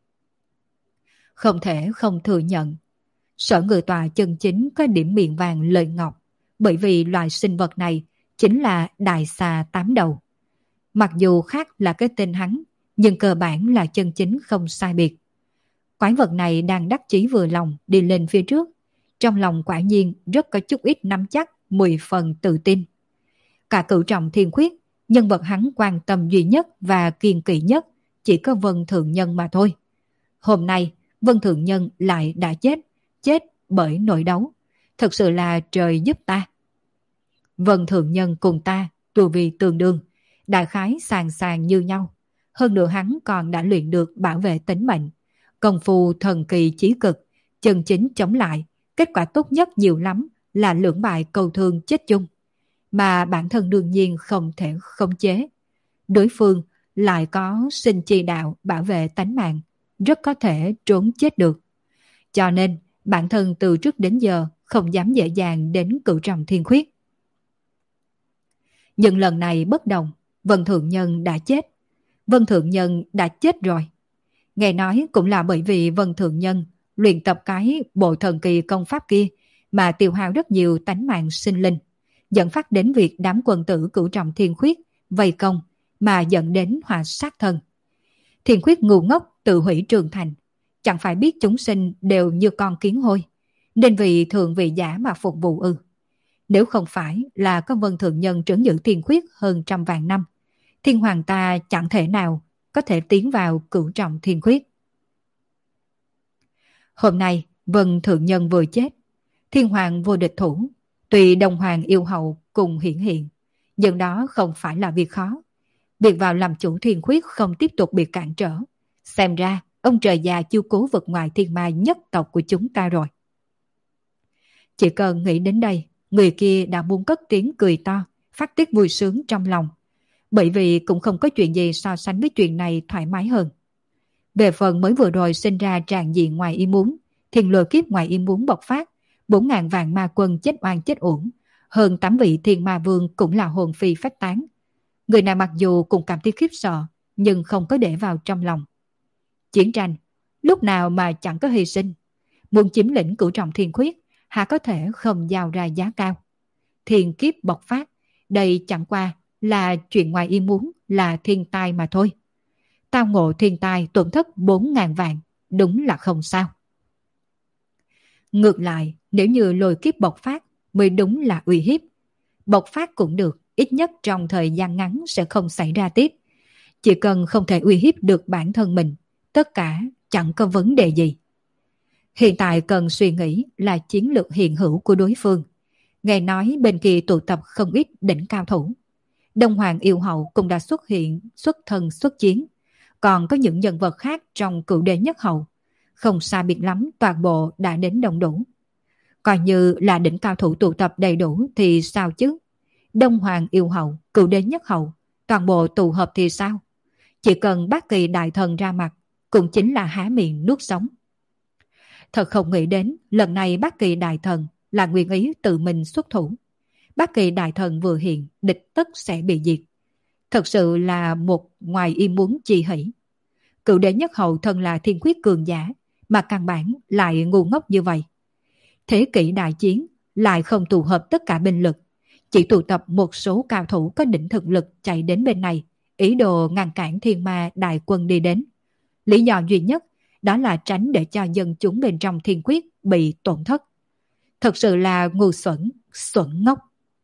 S1: Không thể không thừa nhận, Sở Ngự Tọa chân chính có điểm miệng vàng lợi ngọc, bởi vì loài sinh vật này chính là đại xà tám đầu. Mặc dù khác là cái tên hắn, nhưng cơ bản là chân chính không sai biệt. Quái vật này đang đắc chí vừa lòng đi lên phía trước, trong lòng quả nhiên rất có chút ít nắm chắc, mười phần tự tin. Cả cửu trọng thiên khuyết, nhân vật hắn quan tâm duy nhất và kiên kỵ nhất chỉ có Vân Thượng Nhân mà thôi. Hôm nay, Vân Thượng Nhân lại đã chết, chết bởi nội đấu. Thật sự là trời giúp ta. Vân Thượng Nhân cùng ta, tu vi tương đương, đại khái sàng sàng như nhau. Hơn nữa hắn còn đã luyện được bảo vệ tính mệnh. Công phu thần kỳ chí cực, chân chính chống lại. Kết quả tốt nhất nhiều lắm là lưỡng bại cầu thương chết chung. Mà bản thân đương nhiên không thể khống chế. Đối phương lại có sinh chi đạo bảo vệ tánh mạng, rất có thể trốn chết được. Cho nên bản thân từ trước đến giờ không dám dễ dàng đến cửu trọng thiên khuyết. Nhưng lần này bất đồng, Vân Thượng Nhân đã chết. Vân Thượng Nhân đã chết rồi. Nghe nói cũng là bởi vì Vân Thượng Nhân luyện tập cái bộ thần kỳ công pháp kia mà tiêu hao rất nhiều tánh mạng sinh linh, dẫn phát đến việc đám quân tử cửu trọng thiên khuyết vây công mà dẫn đến họa sát thân. Thiên Khuyết ngu ngốc tự hủy trường thành, chẳng phải biết chúng sinh đều như con kiến hôi, nên vì thượng vị giả mà phục vụ ư? Nếu không phải là có Vân Thượng Nhân trấn giữ Thiên Khuyết hơn trăm vạn năm, Thiên Hoàng ta chẳng thể nào có thể tiến vào cửu trọng Thiên Khuyết. Hôm nay Vân Thượng Nhân vừa chết, Thiên Hoàng vô địch thủ, tùy Đông Hoàng yêu hậu cùng hiển hiện, nhưng đó không phải là việc khó. Việc vào làm chủ Thiên Khuyết không tiếp tục bị cản trở. Xem ra ông trời già chiêu cố vực ngoài thiên ma nhất tộc của chúng ta rồi. Chỉ cần nghĩ đến đây, người kia đã muốn cất tiếng cười to, phát tiết vui sướng trong lòng. Bởi vì cũng không có chuyện gì so sánh với chuyện này thoải mái hơn. Về phần mới vừa rồi sinh ra tràn diện ngoài ý muốn, thiên lôi kiếp ngoài ý muốn bộc phát, bốn ngàn vạn ma quân chết oan chết uổng, hơn tám vị thiên ma vương cũng là hồn phi phách tán. Người này mặc dù cũng cảm thấy khiếp sợ, nhưng không có để vào trong lòng. Chiến tranh, lúc nào mà chẳng có hy sinh. Muốn chiếm lĩnh cửu trọng Thiên Khuyết, hà có thể không giao ra giá cao. Thiên kiếp bộc phát, đây chẳng qua là chuyện ngoài ý muốn, là thiên tai mà thôi. Tao ngộ thiên tai tổn thất bốn ngàn vạn, đúng là không sao. Ngược lại, nếu như lôi kiếp bộc phát mới đúng là uy hiếp. Bộc phát cũng được, ít nhất trong thời gian ngắn sẽ không xảy ra tiếp. Chỉ cần không thể uy hiếp được bản thân mình, tất cả chẳng có vấn đề gì. Hiện tại cần suy nghĩ là chiến lược hiện hữu của đối phương. Nghe nói bên kia tụ tập không ít đỉnh cao thủ. Đông Hoàng yêu hậu cũng đã xuất hiện, xuất thân xuất chiến. Còn có những nhân vật khác trong cựu đế nhất hậu. Không xa biệt lắm, toàn bộ đã đến đông đủ. Coi như là đỉnh cao thủ tụ tập đầy đủ thì sao chứ? Đông Hoàng yêu hậu, cựu đế nhất hậu, toàn bộ tụ hợp thì sao? Chỉ cần Bát Kỳ đại thần ra mặt, cũng chính là há miệng nuốt sống. Thật không nghĩ đến, lần này Bát Kỳ đại thần là nguyện ý tự mình xuất thủ. Bát Kỳ đại thần vừa hiện, địch tất sẽ bị diệt. Thật sự là một ngoài ý muốn chi hỷ. Cựu đế nhất hậu thân là thiên khuyết cường giả, mà căn bản lại ngu ngốc như vậy. Thế kỷ đại chiến lại không tụ hợp tất cả binh lực, chỉ tụ tập một số cao thủ có đỉnh thực lực chạy đến bên này, ý đồ ngăn cản thiên ma đại quân đi đến. Lý do duy nhất đó là tránh để cho dân chúng bên trong thiên quyết bị tổn thất. Thật sự là ngu xuẩn, xuẩn ngốc.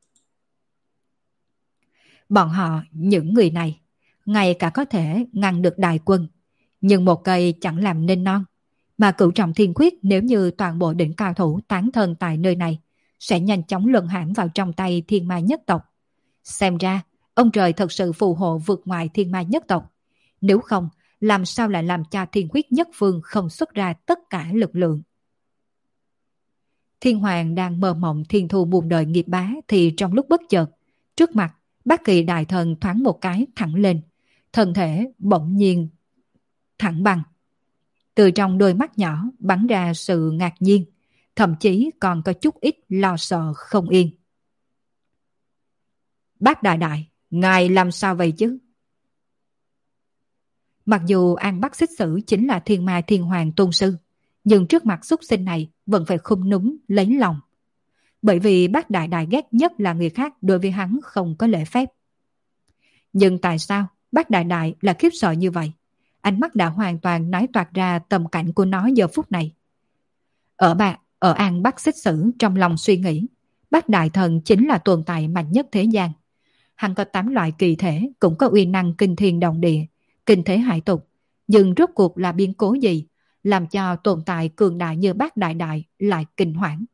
S1: Bọn họ, những người này, ngay cả có thể ngăn được đại quân, nhưng một cây chẳng làm nên non. Mà cửu trọng thiên quyết nếu như toàn bộ đỉnh cao thủ tán thân tại nơi này, sẽ nhanh chóng luân hãm vào trong tay thiên ma nhất tộc. Xem ra, ông trời thật sự phù hộ vượt ngoài thiên ma nhất tộc. Nếu không, làm sao lại làm cho thiên quyết nhất phương không xuất ra tất cả lực lượng. Thiên Hoàng đang mơ mộng thiên thu buồn đời nghiệp bá thì trong lúc bất chợt, trước mặt, Bát Kỳ đại thần thoáng một cái thẳng lên, thân thể bỗng nhiên thẳng bằng. Từ trong đôi mắt nhỏ bắn ra sự ngạc nhiên, thậm chí còn có chút ít lo sợ không yên. Bác đại đại, ngài làm sao vậy chứ? Mặc dù An Bắc Xích Sử chính là thiên ma thiên hoàng tôn sư, nhưng trước mặt xuất sinh này vẫn phải khum núm lấy lòng. Bởi vì bác đại đại ghét nhất là người khác đối với hắn không có lễ phép. Nhưng tại sao bác đại đại là khiếp sợ như vậy? Ánh mắt đã hoàn toàn nói toạc ra tầm cảnh của nó giờ phút này. Ở bạc, ở An Bắc Xích Sử trong lòng suy nghĩ, bác đại thần chính là tồn tại mạnh nhất thế gian. Hắn có tám loại kỳ thể, cũng có uy năng kinh thiên động địa, kinh thế hải tục. Nhưng rốt cuộc là biến cố gì, làm cho tồn tại cường đại như bác đại đại lại kinh hoảng.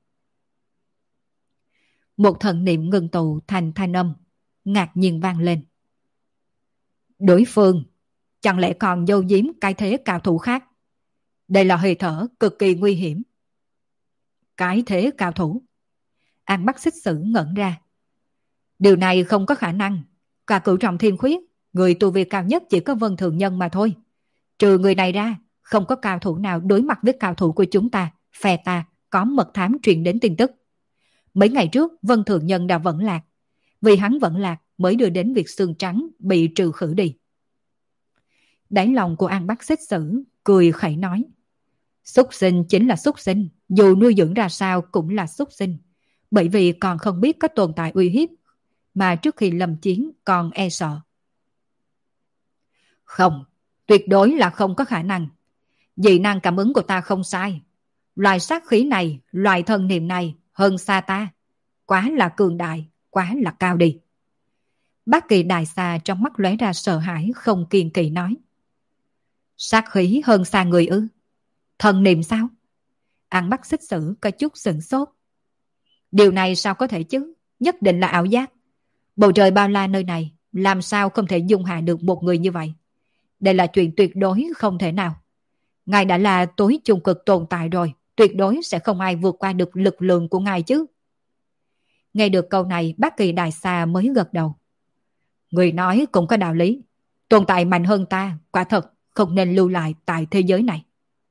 S1: Một thần niệm ngừng tụ thành thanh âm, ngạc nhiên vang lên. Đối phương, chẳng lẽ còn giấu giếm cái thế cao thủ khác? Đây là hơi thở cực kỳ nguy hiểm. Cái thế cao thủ? An Bắc Xích Sử ngẩn ra. Điều này không có khả năng. Cả cửu trọng thiên khuyết, người tu vi cao nhất chỉ có Vân Thường Nhân mà thôi. Trừ người này ra, không có cao thủ nào đối mặt với cao thủ của chúng ta, phe ta có mật thám truyền đến tin tức. Mấy ngày trước, Vân Thường Nhân đã vẫn lạc. Vì hắn vẫn lạc mới đưa đến việc xương trắng bị trừ khử đi. Đáy lòng của An Bắc Xích Sử cười khẩy nói. Xúc sinh chính là xúc sinh, dù nuôi dưỡng ra sao cũng là xúc sinh. Bởi vì còn không biết có tồn tại uy hiếp, mà trước khi lâm chiến còn e sợ. Không, Tuyệt đối là không có khả năng. Dị năng cảm ứng của ta không sai. Loài sát khí này, loài thần niệm này hơn xa ta. Quá là cường đại, quá là cao đi. Bác Kỳ Đại Xà trong mắt lóe ra sợ hãi không kiên kỵ nói. Sát khí hơn xa người ư? Thần niệm sao? Ăn Bắc Xích Sử có chút sửng sốt. Điều này sao có thể chứ? Nhất định là ảo giác. Bầu trời bao la nơi này làm sao không thể dung hạ được một người như vậy? Đây là chuyện tuyệt đối không thể nào. Ngài đã là tối trung cực tồn tại rồi, tuyệt đối sẽ không ai vượt qua được lực lượng của ngài chứ. Nghe được câu này, Bác Kỳ Đại Xà mới gật đầu. Người nói cũng có đạo lý. Tồn tại mạnh hơn ta, quả thật không nên lưu lại tại thế giới này.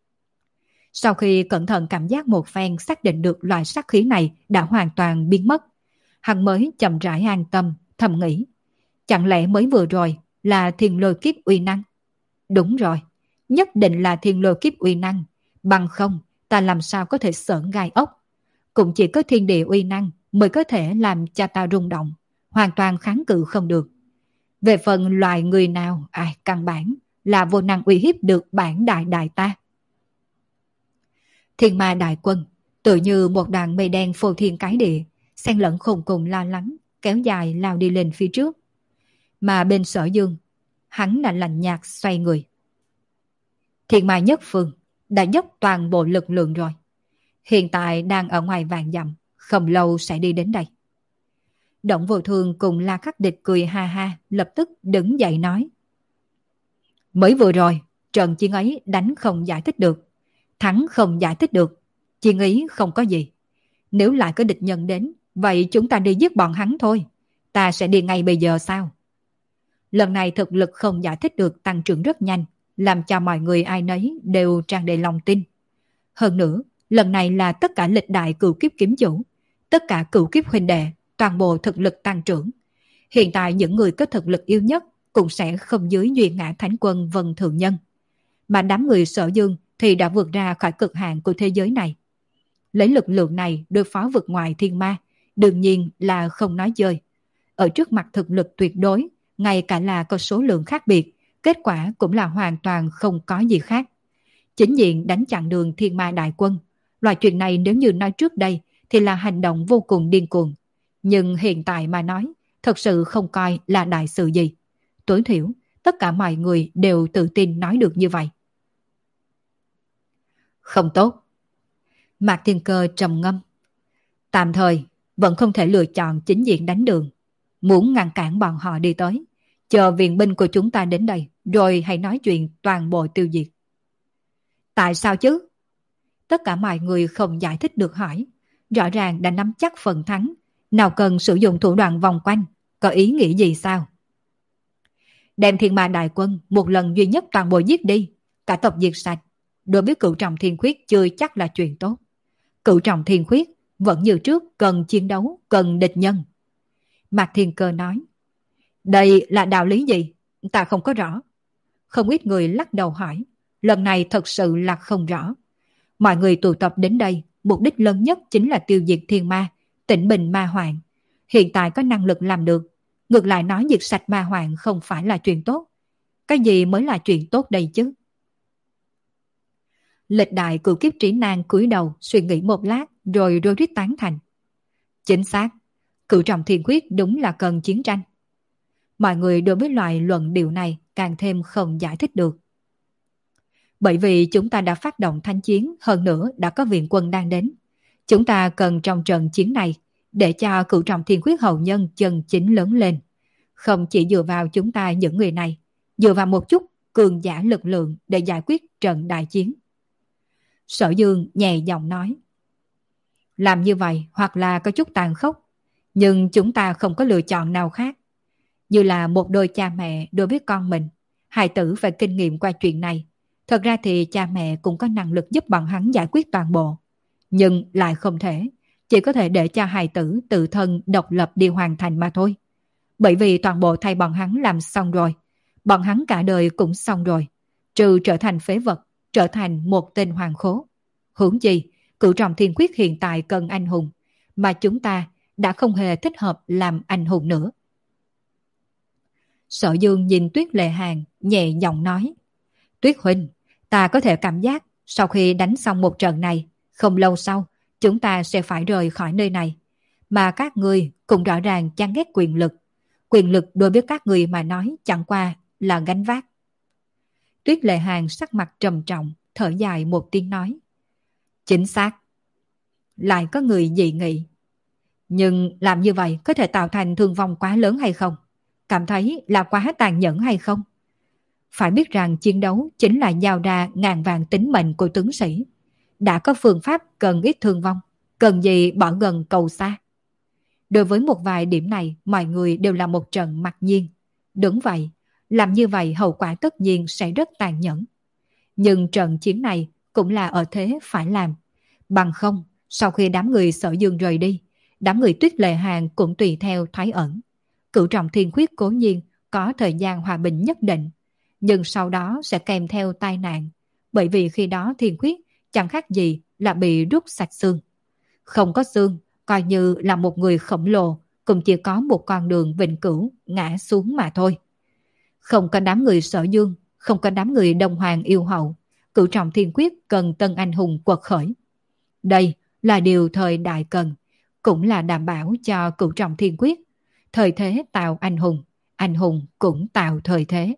S1: Sau khi cẩn thận cảm giác một phen xác định được loại sát khí này đã hoàn toàn biến mất, hắn mới chậm rãi an tâm, thầm nghĩ. Chẳng lẽ mới vừa rồi là thiên lôi kiếp uy năng? Đúng rồi, nhất định là thiên lôi kiếp uy năng. Bằng không, ta làm sao có thể sởn gai ốc. Cũng chỉ có thiên địa uy năng mới có thể làm cho ta rung động, hoàn toàn kháng cự không được. Về phần loài người nào, ai căn bản là vô năng uy hiếp được bản đại đại ta. Thiên ma đại quân, tự như một đoàn mây đen phô thiên cái địa, xen lẫn khùng cùng lo lắng, kéo dài lao đi lên phía trước. Mà bên Sở Dương, hắn đã lạnh nhạt xoay người. Thiên ma nhất phương đã dốc toàn bộ lực lượng rồi. Hiện tại đang ở ngoài vạn dặm, không lâu sẽ đi đến đây. Động Vô Thương cùng La Khắc Địch cười ha ha, lập tức đứng dậy nói. Mới vừa rồi, trận chiến ấy đánh không giải thích được. Thắng không giải thích được. Chiến ý không có gì. Nếu lại có địch nhân đến, vậy chúng ta đi giết bọn hắn thôi. Ta sẽ đi ngay bây giờ sao? Lần này thực lực không giải thích được tăng trưởng rất nhanh, làm cho mọi người ai nấy đều tràn đầy lòng tin. Hơn nữa, lần này là tất cả lịch đại cửu kiếp kiếm chủ, tất cả cửu kiếp huynh đệ, toàn bộ thực lực tăng trưởng. Hiện tại những người có thực lực yêu nhất cũng sẽ không dưới Duyên Ngã Thánh Quân Vân Thượng Nhân. Mà đám người Sở Dương thì đã vượt ra khỏi cực hạn của thế giới này. Lấy lực lượng này đối phó vực ngoài thiên ma, đương nhiên là không nói chơi. Ở trước mặt thực lực tuyệt đối, ngay cả là có số lượng khác biệt, kết quả cũng là hoàn toàn không có gì khác. Chính diện đánh chặn đường thiên ma đại quân. Loại chuyện này nếu như nói trước đây thì là hành động vô cùng điên cuồng. Nhưng hiện tại mà nói, thật sự không coi là đại sự gì. Tối thiểu, tất cả mọi người đều tự tin nói được như vậy. Không tốt. Mạc Thiên Cơ trầm ngâm. Tạm thời, vẫn không thể lựa chọn chính diện đánh đường. Muốn ngăn cản bọn họ đi tới. Chờ viện binh của chúng ta đến đây, rồi hãy nói chuyện toàn bộ tiêu diệt. Tại sao chứ? Tất cả mọi người không giải thích được hỏi. Rõ ràng đã nắm chắc phần thắng. Nào cần sử dụng thủ đoạn vòng quanh. Có ý nghĩa gì sao? Đem thiên ma đại quân một lần duy nhất toàn bộ giết đi. Cả tộc diệt sạch. Đối với cửu trọng thiên khuyết chưa chắc là chuyện tốt. Cửu trọng thiên khuyết vẫn như trước cần chiến đấu, cần địch nhân. Mạc Thiên Cơ nói. Đây là đạo lý gì? Ta không có rõ. Không ít người lắc đầu hỏi. Lần này thật sự là không rõ. Mọi người tụ tập đến đây, mục đích lớn nhất chính là tiêu diệt thiên ma, tĩnh bình ma hoạn. Hiện tại có năng lực làm được. Ngược lại nói diệt sạch ma hoạn không phải là chuyện tốt. Cái gì mới là chuyện tốt đây chứ? Lịch đại cửu kiếp trí nan cúi đầu suy nghĩ một lát rồi rối rít tán thành. Chính xác, cửu trọng thiên quyết đúng là cần chiến tranh. Mọi người đối với loại luận điệu này càng thêm không giải thích được. Bởi vì chúng ta đã phát động thanh chiến, hơn nữa đã có viện quân đang đến. Chúng ta cần trong trận chiến này để cho cửu trọng thiên quyết hậu nhân chân chính lớn lên. Không chỉ dựa vào chúng ta những người này, dựa vào một chút cường giả lực lượng để giải quyết trận đại chiến. Sở Dương nhẹ giọng nói. Làm như vậy hoặc là có chút tàn khốc, nhưng chúng ta không có lựa chọn nào khác. Như là một đôi cha mẹ đối với con mình, hài tử phải kinh nghiệm qua chuyện này. Thật ra thì cha mẹ cũng có năng lực giúp bọn hắn giải quyết toàn bộ. Nhưng lại không thể, chỉ có thể để cho hài tử tự thân độc lập đi hoàn thành mà thôi. Bởi vì toàn bộ thay bọn hắn làm xong rồi, bọn hắn cả đời cũng xong rồi. Trừ trở thành phế vật, trở thành một tên hoàng khố. Huống chi, cửu trọng thiên quyết hiện tại cần anh hùng, mà chúng ta đã không hề thích hợp làm anh hùng nữa. Sở Dương nhìn Tuyết Lệ Hàn, nhẹ giọng nói. Tuyết huynh, ta có thể cảm giác sau khi đánh xong một trận này, không lâu sau, chúng ta sẽ phải rời khỏi nơi này. Mà các ngươi cũng rõ ràng chán ghét quyền lực. Quyền lực đối với các ngươi mà nói chẳng qua là gánh vác. Tuyết Lệ Hàng sắc mặt trầm trọng, thở dài một tiếng nói. Chính xác. Lại có người dị nghị. Nhưng làm như vậy có thể tạo thành thương vong quá lớn hay không? Cảm thấy là quá tàn nhẫn hay không? Phải biết rằng chiến đấu chính là giao ra ngàn vàng tính mệnh của tướng sĩ. Đã có phương pháp cần ít thương vong, cần gì bỏ gần cầu xa. Đối với một vài điểm này, mọi người đều là một trận mặc nhiên. Đúng vậy, làm như vậy hậu quả tất nhiên sẽ rất tàn nhẫn. Nhưng trận chiến này cũng là ở thế phải làm. Bằng không, sau khi đám người Sở Dương rời đi, đám người Tuyết Lệ Hàng cũng tùy theo thoái ẩn. Cửu Trọng Thiên Khuyết cố nhiên có thời gian hòa bình nhất định, nhưng sau đó sẽ kèm theo tai nạn, bởi vì khi đó Thiên Khuyết chẳng khác gì là bị rút sạch xương. Không có xương, coi như là một người khổng lồ, cũng chỉ có một con đường vĩnh cửu ngã xuống mà thôi. Không có đám người Sở Dương, không có đám người Đông Hoàng yêu hậu, Cửu Trọng Thiên Quyết cần tân anh hùng quật khởi. Đây là điều thời đại cần, cũng là đảm bảo cho Cửu Trọng Thiên Quyết. Thời thế tạo anh hùng, anh hùng cũng tạo thời thế.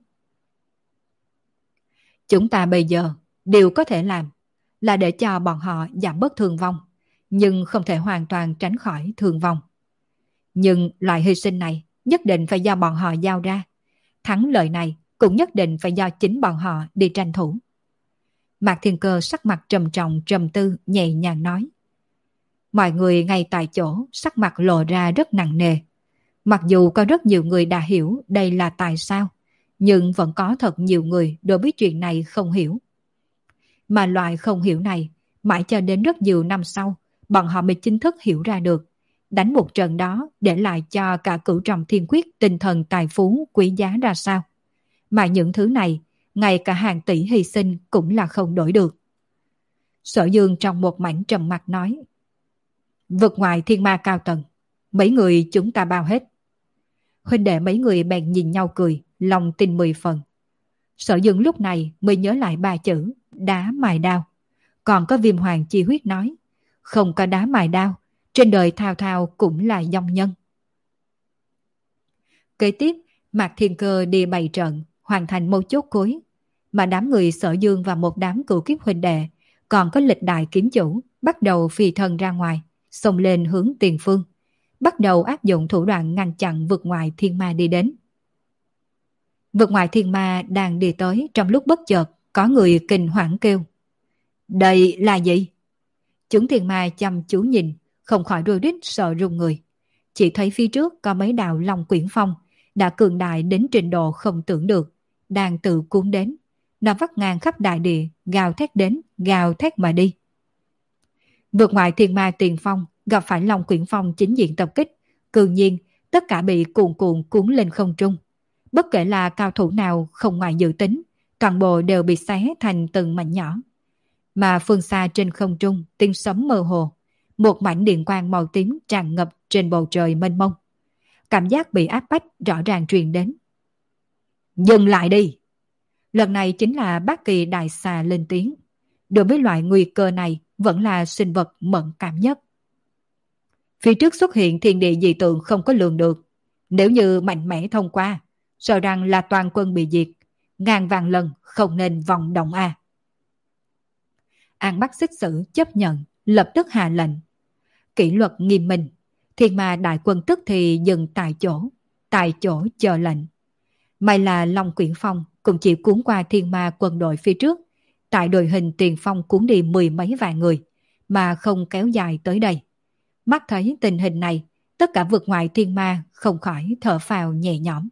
S1: Chúng ta bây giờ điều có thể làm là để cho bọn họ giảm bớt thương vong, nhưng không thể hoàn toàn tránh khỏi thương vong. Nhưng loại hy sinh này nhất định phải do bọn họ giao ra. Thắng lợi này cũng nhất định phải do chính bọn họ đi tranh thủ. Mạc Thiên Cơ sắc mặt trầm trọng trầm tư nhẹ nhàng nói. Mọi người ngay tại chỗ sắc mặt lộ ra rất nặng nề. Mặc dù có rất nhiều người đã hiểu đây là tại sao, nhưng vẫn có thật nhiều người đối với chuyện này không hiểu. Mà loại không hiểu này, mãi cho đến rất nhiều năm sau, bọn họ mới chính thức hiểu ra được. Đánh một trận đó để lại cho cả Cửu Trọng Thiên Quyết tinh thần tài phú quý giá ra sao. Mà những thứ này, ngay cả hàng tỷ hy sinh cũng là không đổi được. Sở Dương trong một mảnh trầm mặc nói. Vực ngoài thiên ma cao tầng, mấy người chúng ta bao hết. Huynh đệ mấy người bèn nhìn nhau cười, lòng tin mười phần. Sở Dương lúc này mới nhớ lại ba chữ đá mài đao. Còn có Viêm Hoàng chi huyết nói, không có đá mài đao, trên đời thao thao cũng là dòng nhân. Kế tiếp, Mạc Thiên Cơ đi bày trận, hoàn thành một chốt cuối. Mà đám người Sở Dương và một đám cửu kiếp huynh đệ, còn có lịch đại kiếm chủ, bắt đầu phi thân ra ngoài, xông lên hướng tiền phương. Bắt đầu áp dụng thủ đoạn ngăn chặn vực ngoại thiên ma đi đến. Vực ngoại thiên ma đang đi tới, trong lúc bất chợt có người kinh hoảng kêu. Đây là gì? Chúng thiên ma chăm chú nhìn, không khỏi rối rít sợ run người. Chỉ thấy phía trước có mấy đạo long quyển phong, đã cường đại đến trình độ không tưởng được, đang tự cuốn đến. Nó vắt ngang khắp đại địa, gào thét đến, gào thét mà đi. Vượt ngoại thiên ma tiền phong, gặp phải long quyển phong chính diện tập kích, cư nhiên tất cả bị cuồn cuộn cuốn lên không trung. Bất kể là cao thủ nào không ngoài dự tính, toàn bộ đều bị xé thành từng mảnh nhỏ. Mà phương xa trên không trung, tiếng sấm mơ hồ, một mảnh điện quang màu tím tràn ngập trên bầu trời mênh mông. Cảm giác bị áp bách rõ ràng truyền đến. Dừng lại đi! Lần này chính là Bát Kỳ Đại Xà lên tiếng. Đối với loại nguy cơ này vẫn là sinh vật mẫn cảm nhất. Phía trước xuất hiện thiên địa dị tượng không có lường được. Nếu như mạnh mẽ thông qua, sợ rằng là toàn quân bị diệt. Ngàn vàng lần không nên vòng động a. An Bắc Xích Sử chấp nhận, lập tức hạ lệnh. Kỷ luật nghiêm minh, thiên ma đại quân tức thì dừng tại chỗ, tại chỗ chờ lệnh. May là Long Quyển Phong cũng chỉ cuốn qua thiên ma quân đội phía trước, tại đội hình tiền phong cuốn đi mười mấy vạn người, mà không kéo dài tới đây. Mắt thấy tình hình này, tất cả vực ngoại thiên ma không khỏi thở phào nhẹ nhõm.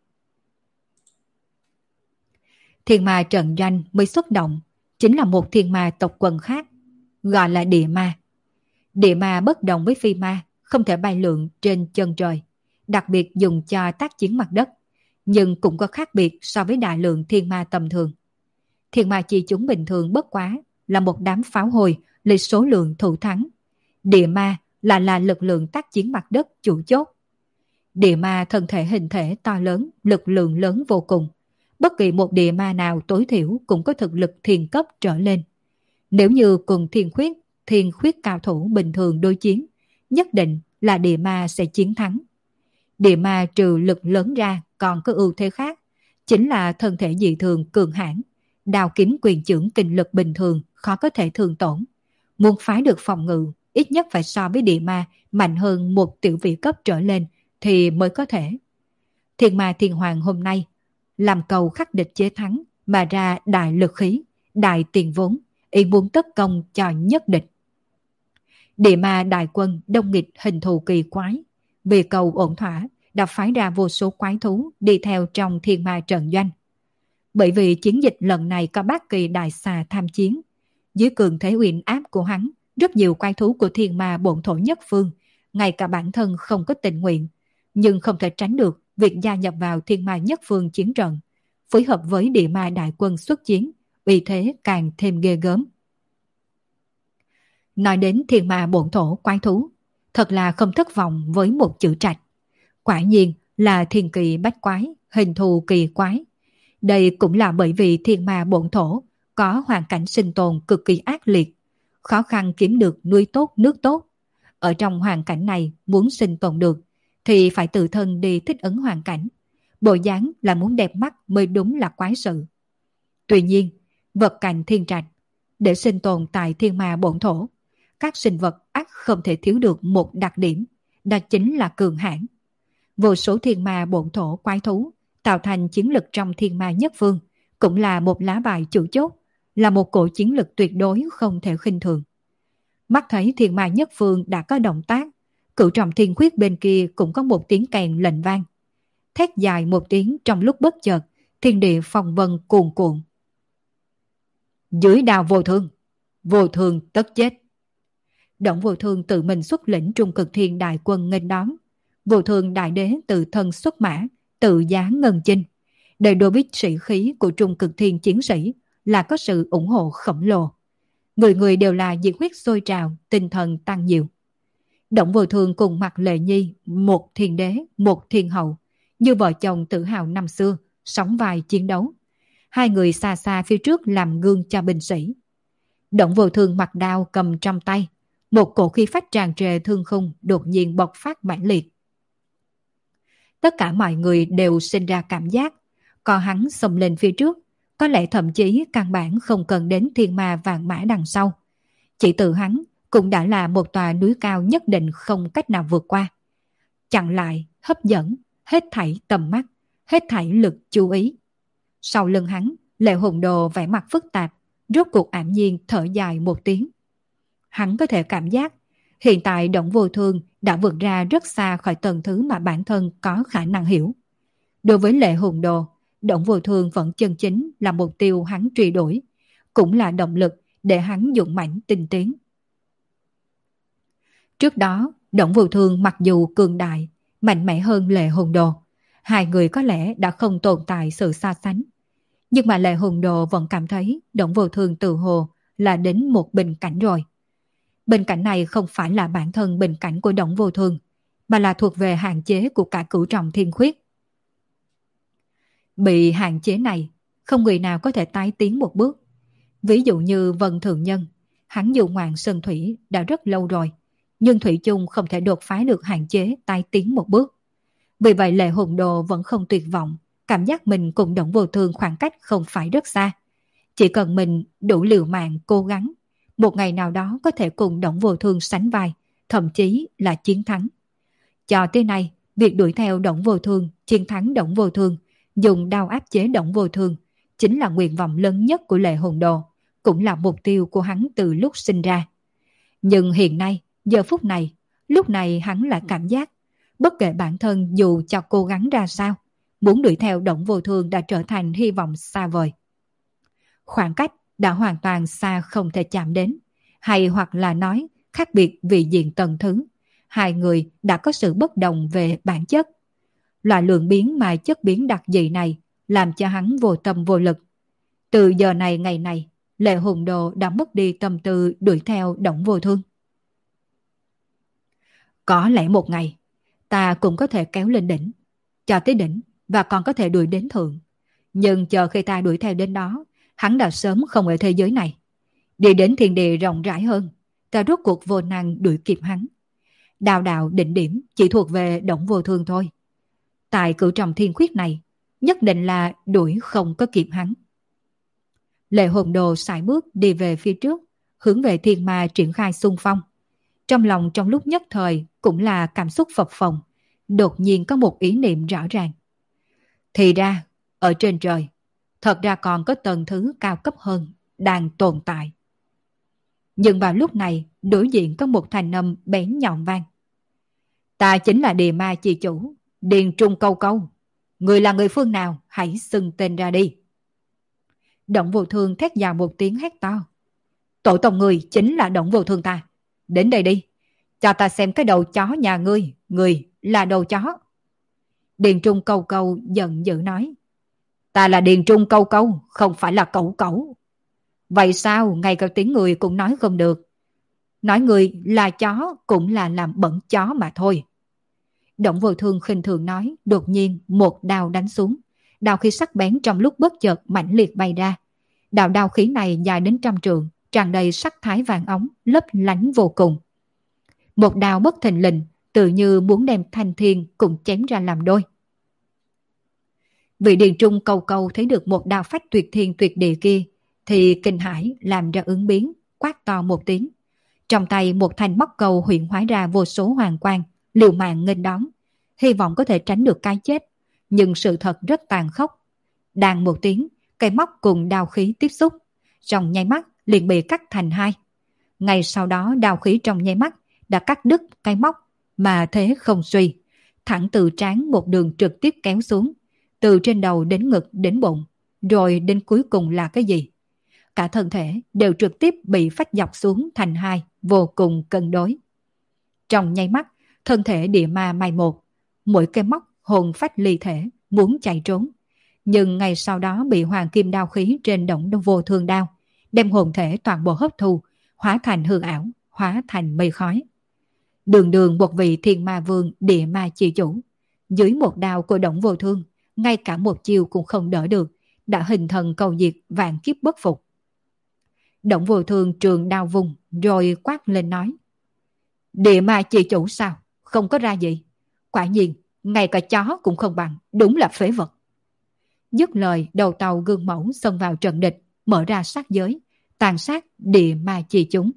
S1: Thiên ma trận doanh mới xuất động, chính là một thiên ma tộc quần khác, gọi là địa ma. Địa ma bất đồng với phi ma, không thể bay lượn trên chân trời, đặc biệt dùng cho tác chiến mặt đất, nhưng cũng có khác biệt so với đại lượng thiên ma tầm thường. Thiên ma chi chúng bình thường bất quá là một đám pháo hồi lấy số lượng thủ thắng. Địa ma là là lực lượng tác chiến mặt đất chủ chốt. Địa ma thân thể hình thể to lớn, lực lượng lớn vô cùng, Bất kỳ một địa ma nào tối thiểu cũng có thực lực thiền cấp trở lên. Nếu như cùng thiên khuyết, thiên khuyết cao thủ bình thường đối chiến, nhất định là địa ma sẽ chiến thắng. Địa ma trừ lực lớn ra còn có ưu thế khác, chính là thân thể dị thường cường hãn, đao kiếm quyền chưởng kinh lực bình thường khó có thể thương tổn. Muốn phá được phòng ngự, ít nhất phải so với địa ma mạnh hơn một tiểu vị cấp trở lên thì mới có thể. Thiên ma thiên hoàng hôm nay làm cầu khắc địch chế thắng mà ra đại lực khí, đại tiền vốn, ý muốn tất công cho nhất địch. Địa ma đại quân đông nghịch hình thù kỳ quái, vì cầu ổn thỏa đã phái ra vô số quái thú đi theo trong thiên ma trận doanh. Bởi vì chiến dịch lần này có bát kỳ đại xà tham chiến, dưới cường thế uyển áp của hắn, rất nhiều quái thú của thiên ma bổn thổ nhất phương, ngay cả bản thân không có tình nguyện, nhưng không thể tránh được việc gia nhập vào thiên ma nhất phương chiến trận, phối hợp với địa ma đại quân xuất chiến, uy thế càng thêm ghê gớm. Nói đến thiên ma bổn thổ quái thú, thật là không thất vọng với một chữ trạch. Quả nhiên là thiên kỳ bách quái, hình thù kỳ quái. Đây cũng là bởi vì thiên ma bổn thổ có hoàn cảnh sinh tồn cực kỳ ác liệt, khó khăn kiếm được nuôi tốt nước tốt. Ở trong hoàn cảnh này muốn sinh tồn được thì phải tự thân đi thích ứng hoàn cảnh. Bộ dáng là muốn đẹp mắt mới đúng là quái sự. Tuy nhiên, vật cạnh thiên trạch, để sinh tồn tại thiên ma bổn thổ, các sinh vật ắt không thể thiếu được một đặc điểm, đó chính là cường hãn. Vô số thiên ma bổn thổ quái thú tạo thành chiến lực trong thiên ma nhất phương, cũng là một lá bài chủ chốt, là một cổ chiến lực tuyệt đối không thể khinh thường. Mắt thấy thiên ma nhất phương đã có động tác, cửu trọng thiên khuyết bên kia cũng có một tiếng kèn lệnh vang. Thét dài một tiếng trong lúc bất chợt, thiên địa phong vân cuồn cuộn. Dưới đao vô thương, vô thương tất chết. Động vô thương tự mình xuất lĩnh trung cực thiên đại quân nghênh đón. Vô thương đại đế tự thân xuất mã, tự giá ngân chinh. Để đối với sĩ khí của trung cực thiên chiến sĩ là có sự ủng hộ khổng lồ. Người người đều là nhiệt huyết sôi trào, tinh thần tăng nhiều. Động vô thương cùng Mạc Lệ Nhi, một thiên đế, một thiên hậu, như vợ chồng tự hào năm xưa, sóng vai chiến đấu. Hai người xa xa phía trước làm gương cho binh sĩ. Động vô thương mặc đao cầm trong tay, một cổ khí phách tràn trề thương khung đột nhiên bộc phát mãnh liệt. Tất cả mọi người đều sinh ra cảm giác, có hắn xông lên phía trước, có lẽ thậm chí căn bản không cần đến thiên ma vạn mã đằng sau. Chỉ từ hắn cũng đã là một tòa núi cao nhất định không cách nào vượt qua. Chặn lại, hấp dẫn, hết thảy tầm mắt, hết thảy lực chú ý. Sau lưng hắn, Lệ Hùng Đồ vẻ mặt phức tạp, rốt cuộc ảm nhiên thở dài một tiếng. Hắn có thể cảm giác, hiện tại Động Vô Thương đã vượt ra rất xa khỏi tầng thứ mà bản thân có khả năng hiểu. Đối với Lệ Hùng Đồ, Động Vô Thương vẫn chân chính là mục tiêu hắn truy đuổi, cũng là động lực để hắn dũng mãnh tinh tiến. Trước đó, Động Vô Thương mặc dù cường đại, mạnh mẽ hơn Lệ Hùng Đồ, hai người có lẽ đã không tồn tại sự so sánh. Nhưng mà Lệ Hùng Đồ vẫn cảm thấy Động Vô Thương tự hồ là đến một bình cảnh rồi. Bình cảnh này không phải là bản thân bình cảnh của Động Vô Thương, mà là thuộc về hạn chế của cả cửu trọng thiên khuyết. Bị hạn chế này, không người nào có thể tái tiến một bước. Ví dụ như Vân Thượng Nhân, hắn dù ngoạn sơn thủy đã rất lâu rồi, nhưng thủy chung không thể đột phá được hạn chế tái tiến một bước. Vì vậy Lệ Hùng Đồ vẫn không tuyệt vọng, cảm giác mình cùng Động Vô Thương khoảng cách không phải rất xa. Chỉ cần mình đủ liều mạng cố gắng, một ngày nào đó có thể cùng Động Vô Thương sánh vai, thậm chí là chiến thắng. Cho tới nay, việc đuổi theo Động Vô Thương, chiến thắng Động Vô Thương, dùng đao áp chế Động Vô Thương, chính là nguyện vọng lớn nhất của Lệ Hùng Đồ, cũng là mục tiêu của hắn từ lúc sinh ra. Nhưng hiện nay, giờ phút này, lúc này hắn lại cảm giác, bất kể bản thân dù cho cố gắng ra sao, muốn đuổi theo Động Vô Thương đã trở thành hy vọng xa vời. Khoảng cách đã hoàn toàn xa không thể chạm đến, hay hoặc là nói khác biệt vì diện tầng thứ, hai người đã có sự bất đồng về bản chất. Loại lượng biến mà chất biến đặc dị này làm cho hắn vô tâm vô lực. Từ giờ này ngày này, Lệ Hùng Đồ đã mất đi tâm tư đuổi theo Động Vô Thương. Có lẽ một ngày, ta cũng có thể kéo lên đỉnh, cho tới đỉnh và còn có thể đuổi đến thượng. Nhưng chờ khi ta đuổi theo đến đó, hắn đã sớm không ở thế giới này. Đi đến thiên địa rộng rãi hơn, ta rốt cuộc vô năng đuổi kịp hắn. Đào đạo đỉnh điểm chỉ thuộc về Đổng Vô Thương thôi. Tại cửu trọng thiên khuyết này, nhất định là đuổi không có kịp hắn. Lệ hồn đồ sải bước đi về phía trước, hướng về thiên ma triển khai xung phong. Trong lòng trong lúc nhất thời cũng là cảm xúc phập phồng, đột nhiên có một ý niệm rõ ràng. Thì ra, ở trên trời, thật ra còn có tầng thứ cao cấp hơn, đang tồn tại. Nhưng vào lúc này, đối diện có một thanh âm bén nhọn vang. Ta chính là Địa Ma chi chủ, Điền Trung Câu Câu. Người là người phương nào, hãy xưng tên ra đi. Đổng Vô Thương thét vào một tiếng hét to. Tổ tông người chính là Đổng Vô Thương ta. Đến đây đi, cho ta xem cái đầu chó nhà ngươi, người là đầu chó. Điền Trung Câu Câu giận dữ nói. Ta là Điền Trung Câu Câu, không phải là Cẩu Cẩu. Vậy sao ngay cả tiếng người cũng nói không được? Nói người là chó cũng là làm bẩn chó mà thôi. Đổng Vô Thương khinh thường nói, đột nhiên một đao đánh xuống. Đao khí sắc bén trong lúc bất chợt mãnh liệt bay ra. Đạo đao khí này dài đến trăm trượng, tràn đầy sắc thái vàng óng, lấp lánh vô cùng. Một đao bất thình lình, tự như muốn đem thanh thiên cùng chém ra làm đôi. Vị Điền Trung Câu Câu thấy được một đao phách tuyệt thiên tuyệt địa kia, thì kinh hãi làm ra ứng biến, quát to một tiếng. Trong tay một thanh móc câu hiện hóa ra vô số hoàng quang, liều mạng nghênh đón, hy vọng có thể tránh được cái chết. Nhưng sự thật rất tàn khốc. Đàn một tiếng, cây móc cùng đao khí tiếp xúc, trong nháy mắt liền bị cắt thành hai. Ngay sau đó đao khí trong nháy mắt đã cắt đứt cây móc, mà thế không suy, thẳng từ trán một đường trực tiếp kéo xuống, từ trên đầu đến ngực đến bụng, rồi đến cuối cùng là cái gì? Cả thân thể đều trực tiếp bị phách dọc xuống thành hai, vô cùng cân đối. Trong nháy mắt, thân thể địa ma mai một, mỗi cây móc hồn phách ly thể, muốn chạy trốn. Nhưng ngay sau đó bị hoàng kim đao khí trên Đổng Vô Thương đao, đem hồn thể toàn bộ hấp thu, hóa thành hư ảo, hóa thành mây khói. Đường đường một vị thiên ma vương địa ma chi chủ, dưới một đao của Đổng Vô Thương, ngay cả một chiêu cũng không đỡ được, đã hình thần cầu diệt vạn kiếp bất phục. Đổng Vô Thương trường đao vùng, rồi quát lên nói. Địa ma chi chủ sao? Không có ra gì. Quả nhiên, ngay cả chó cũng không bằng, đúng là phế vật. Dứt lời, đầu tàu gương mẫu xông vào trận địch, mở ra sát giới, tàn sát địa ma chi chúng.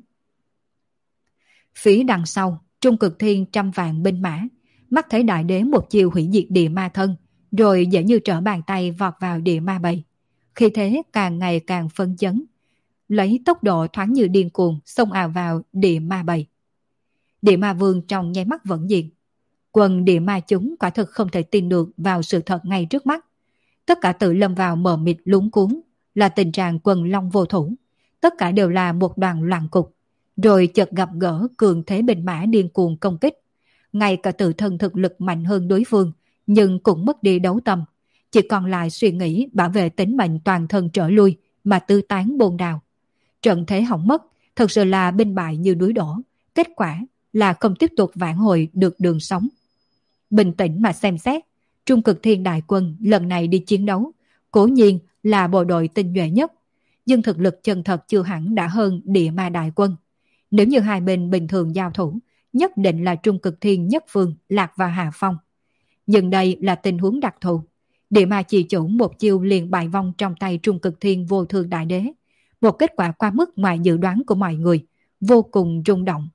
S1: Phía đằng sau, Trung Cực Thiên trăm vạn binh mã, mắt thấy đại đế một chiều hủy diệt địa ma thân, rồi dễ như trở bàn tay vọt vào địa ma bầy. Khi thế càng ngày càng phân chấn, lấy tốc độ thoáng như điên cuồng xông ào vào địa ma bầy. Địa ma vương trong nháy mắt vẫn diệt. Quần địa ma chúng quả thực không thể tin được vào sự thật ngay trước mắt. Tất cả tự lâm vào mờ mịt luống cuống, là tình trạng quần long vô thủ. Tất cả đều là một đoàn loạn cục. Rồi chợt gặp gỡ cường thế binh mã điên cuồng công kích. Ngay cả tự thân thực lực mạnh hơn đối phương, nhưng cũng mất đi đấu tâm. Chỉ còn lại suy nghĩ bảo vệ tính mệnh toàn thân trở lui mà tư tán bôn đào. Trận thế hỏng mất, thật sự là binh bại như núi đổ. Kết quả là không tiếp tục vãn hồi được đường sống. Bình tĩnh mà xem xét, Trung Cực Thiên đại quân lần này đi chiến đấu, cố nhiên là bộ đội tinh nhuệ nhất, nhưng thực lực chân thật chưa hẳn đã hơn địa ma đại quân. Nếu như hai bên bình thường giao thủ, nhất định là Trung Cực Thiên nhất phương lạc vào hạ phong. Nhưng đây là tình huống đặc thù. Địa ma chỉ chủ một chiêu liền bại vong trong tay Trung Cực Thiên vô thương đại đế. Một kết quả quá mức ngoài dự đoán của mọi người, vô cùng rung động.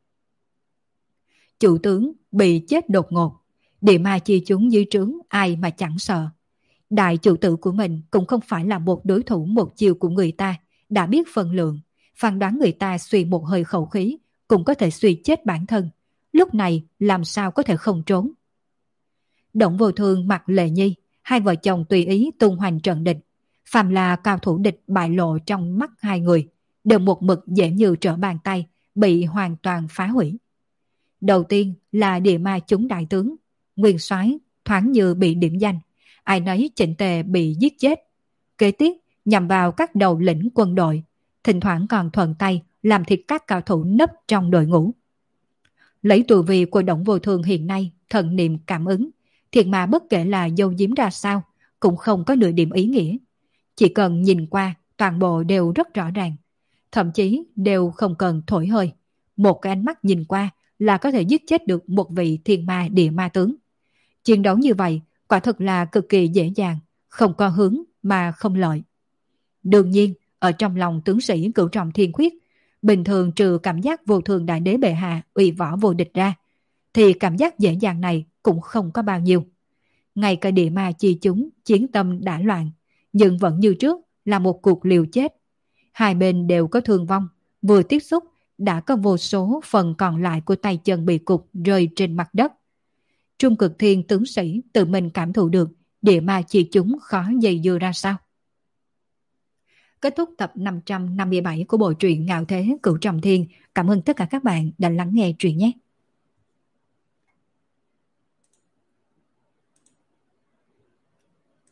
S1: Chủ tướng bị chết đột ngột. Địa ma chi chúng dưới trướng ai mà chẳng sợ. Đại chủ tử của mình cũng không phải là một đối thủ một chiều của người ta, đã biết phân lượng, phán đoán người ta suy một hơi khẩu khí, cũng có thể suy chết bản thân. Lúc này làm sao có thể không trốn. Đổng Vô Thương mặt Lệ Nhi, hai vợ chồng tùy ý tung hoành trận địch. Phàm là cao thủ địch bại lộ trong mắt hai người, đều một mực dễ như trở bàn tay, bị hoàn toàn phá hủy. Đầu tiên là địa ma chúng đại tướng, nguyên soái thoáng như bị điểm danh, ai nấy chỉnh tề bị giết chết. Kế tiếp nhằm vào các đầu lĩnh quân đội, thỉnh thoảng còn thuận tay làm thịt các cao thủ nấp trong đội ngũ. Lấy tù vi của Đổng Vô Thương hiện nay, thần niệm cảm ứng, thiệt mà bất kể là dâu diếm ra sao, cũng không có nửa điểm ý nghĩa. Chỉ cần nhìn qua, toàn bộ đều rất rõ ràng. Thậm chí đều không cần thổi hơi. Một cái ánh mắt nhìn qua là có thể giết chết được một vị thiên ma địa ma tướng. Chiến đấu như vậy quả thực là cực kỳ dễ dàng, không có hướng mà không lợi. Đương nhiên, ở trong lòng tướng sĩ Cửu Trọng Thiên Khuyết, bình thường trừ cảm giác vô thường đại đế bệ hạ uy võ vô địch ra, thì cảm giác dễ dàng này cũng không có bao nhiêu. Ngay cả địa ma chi chúng chiến tâm đã loạn, nhưng vẫn như trước là một cuộc liều chết. Hai bên đều có thương vong, vừa tiếp xúc đã có vô số phần còn lại của tay chân bị cục rơi trên mặt đất. Trung Cực Thiên tướng sĩ tự mình cảm thụ được địa ma chi chúng khó dây dưa ra sao. Kết thúc tập năm trăm năm mươi bảy của bộ truyện Ngạo Thế Cửu Trọng Thiên. Cảm ơn tất cả các bạn đã lắng nghe truyện nhé.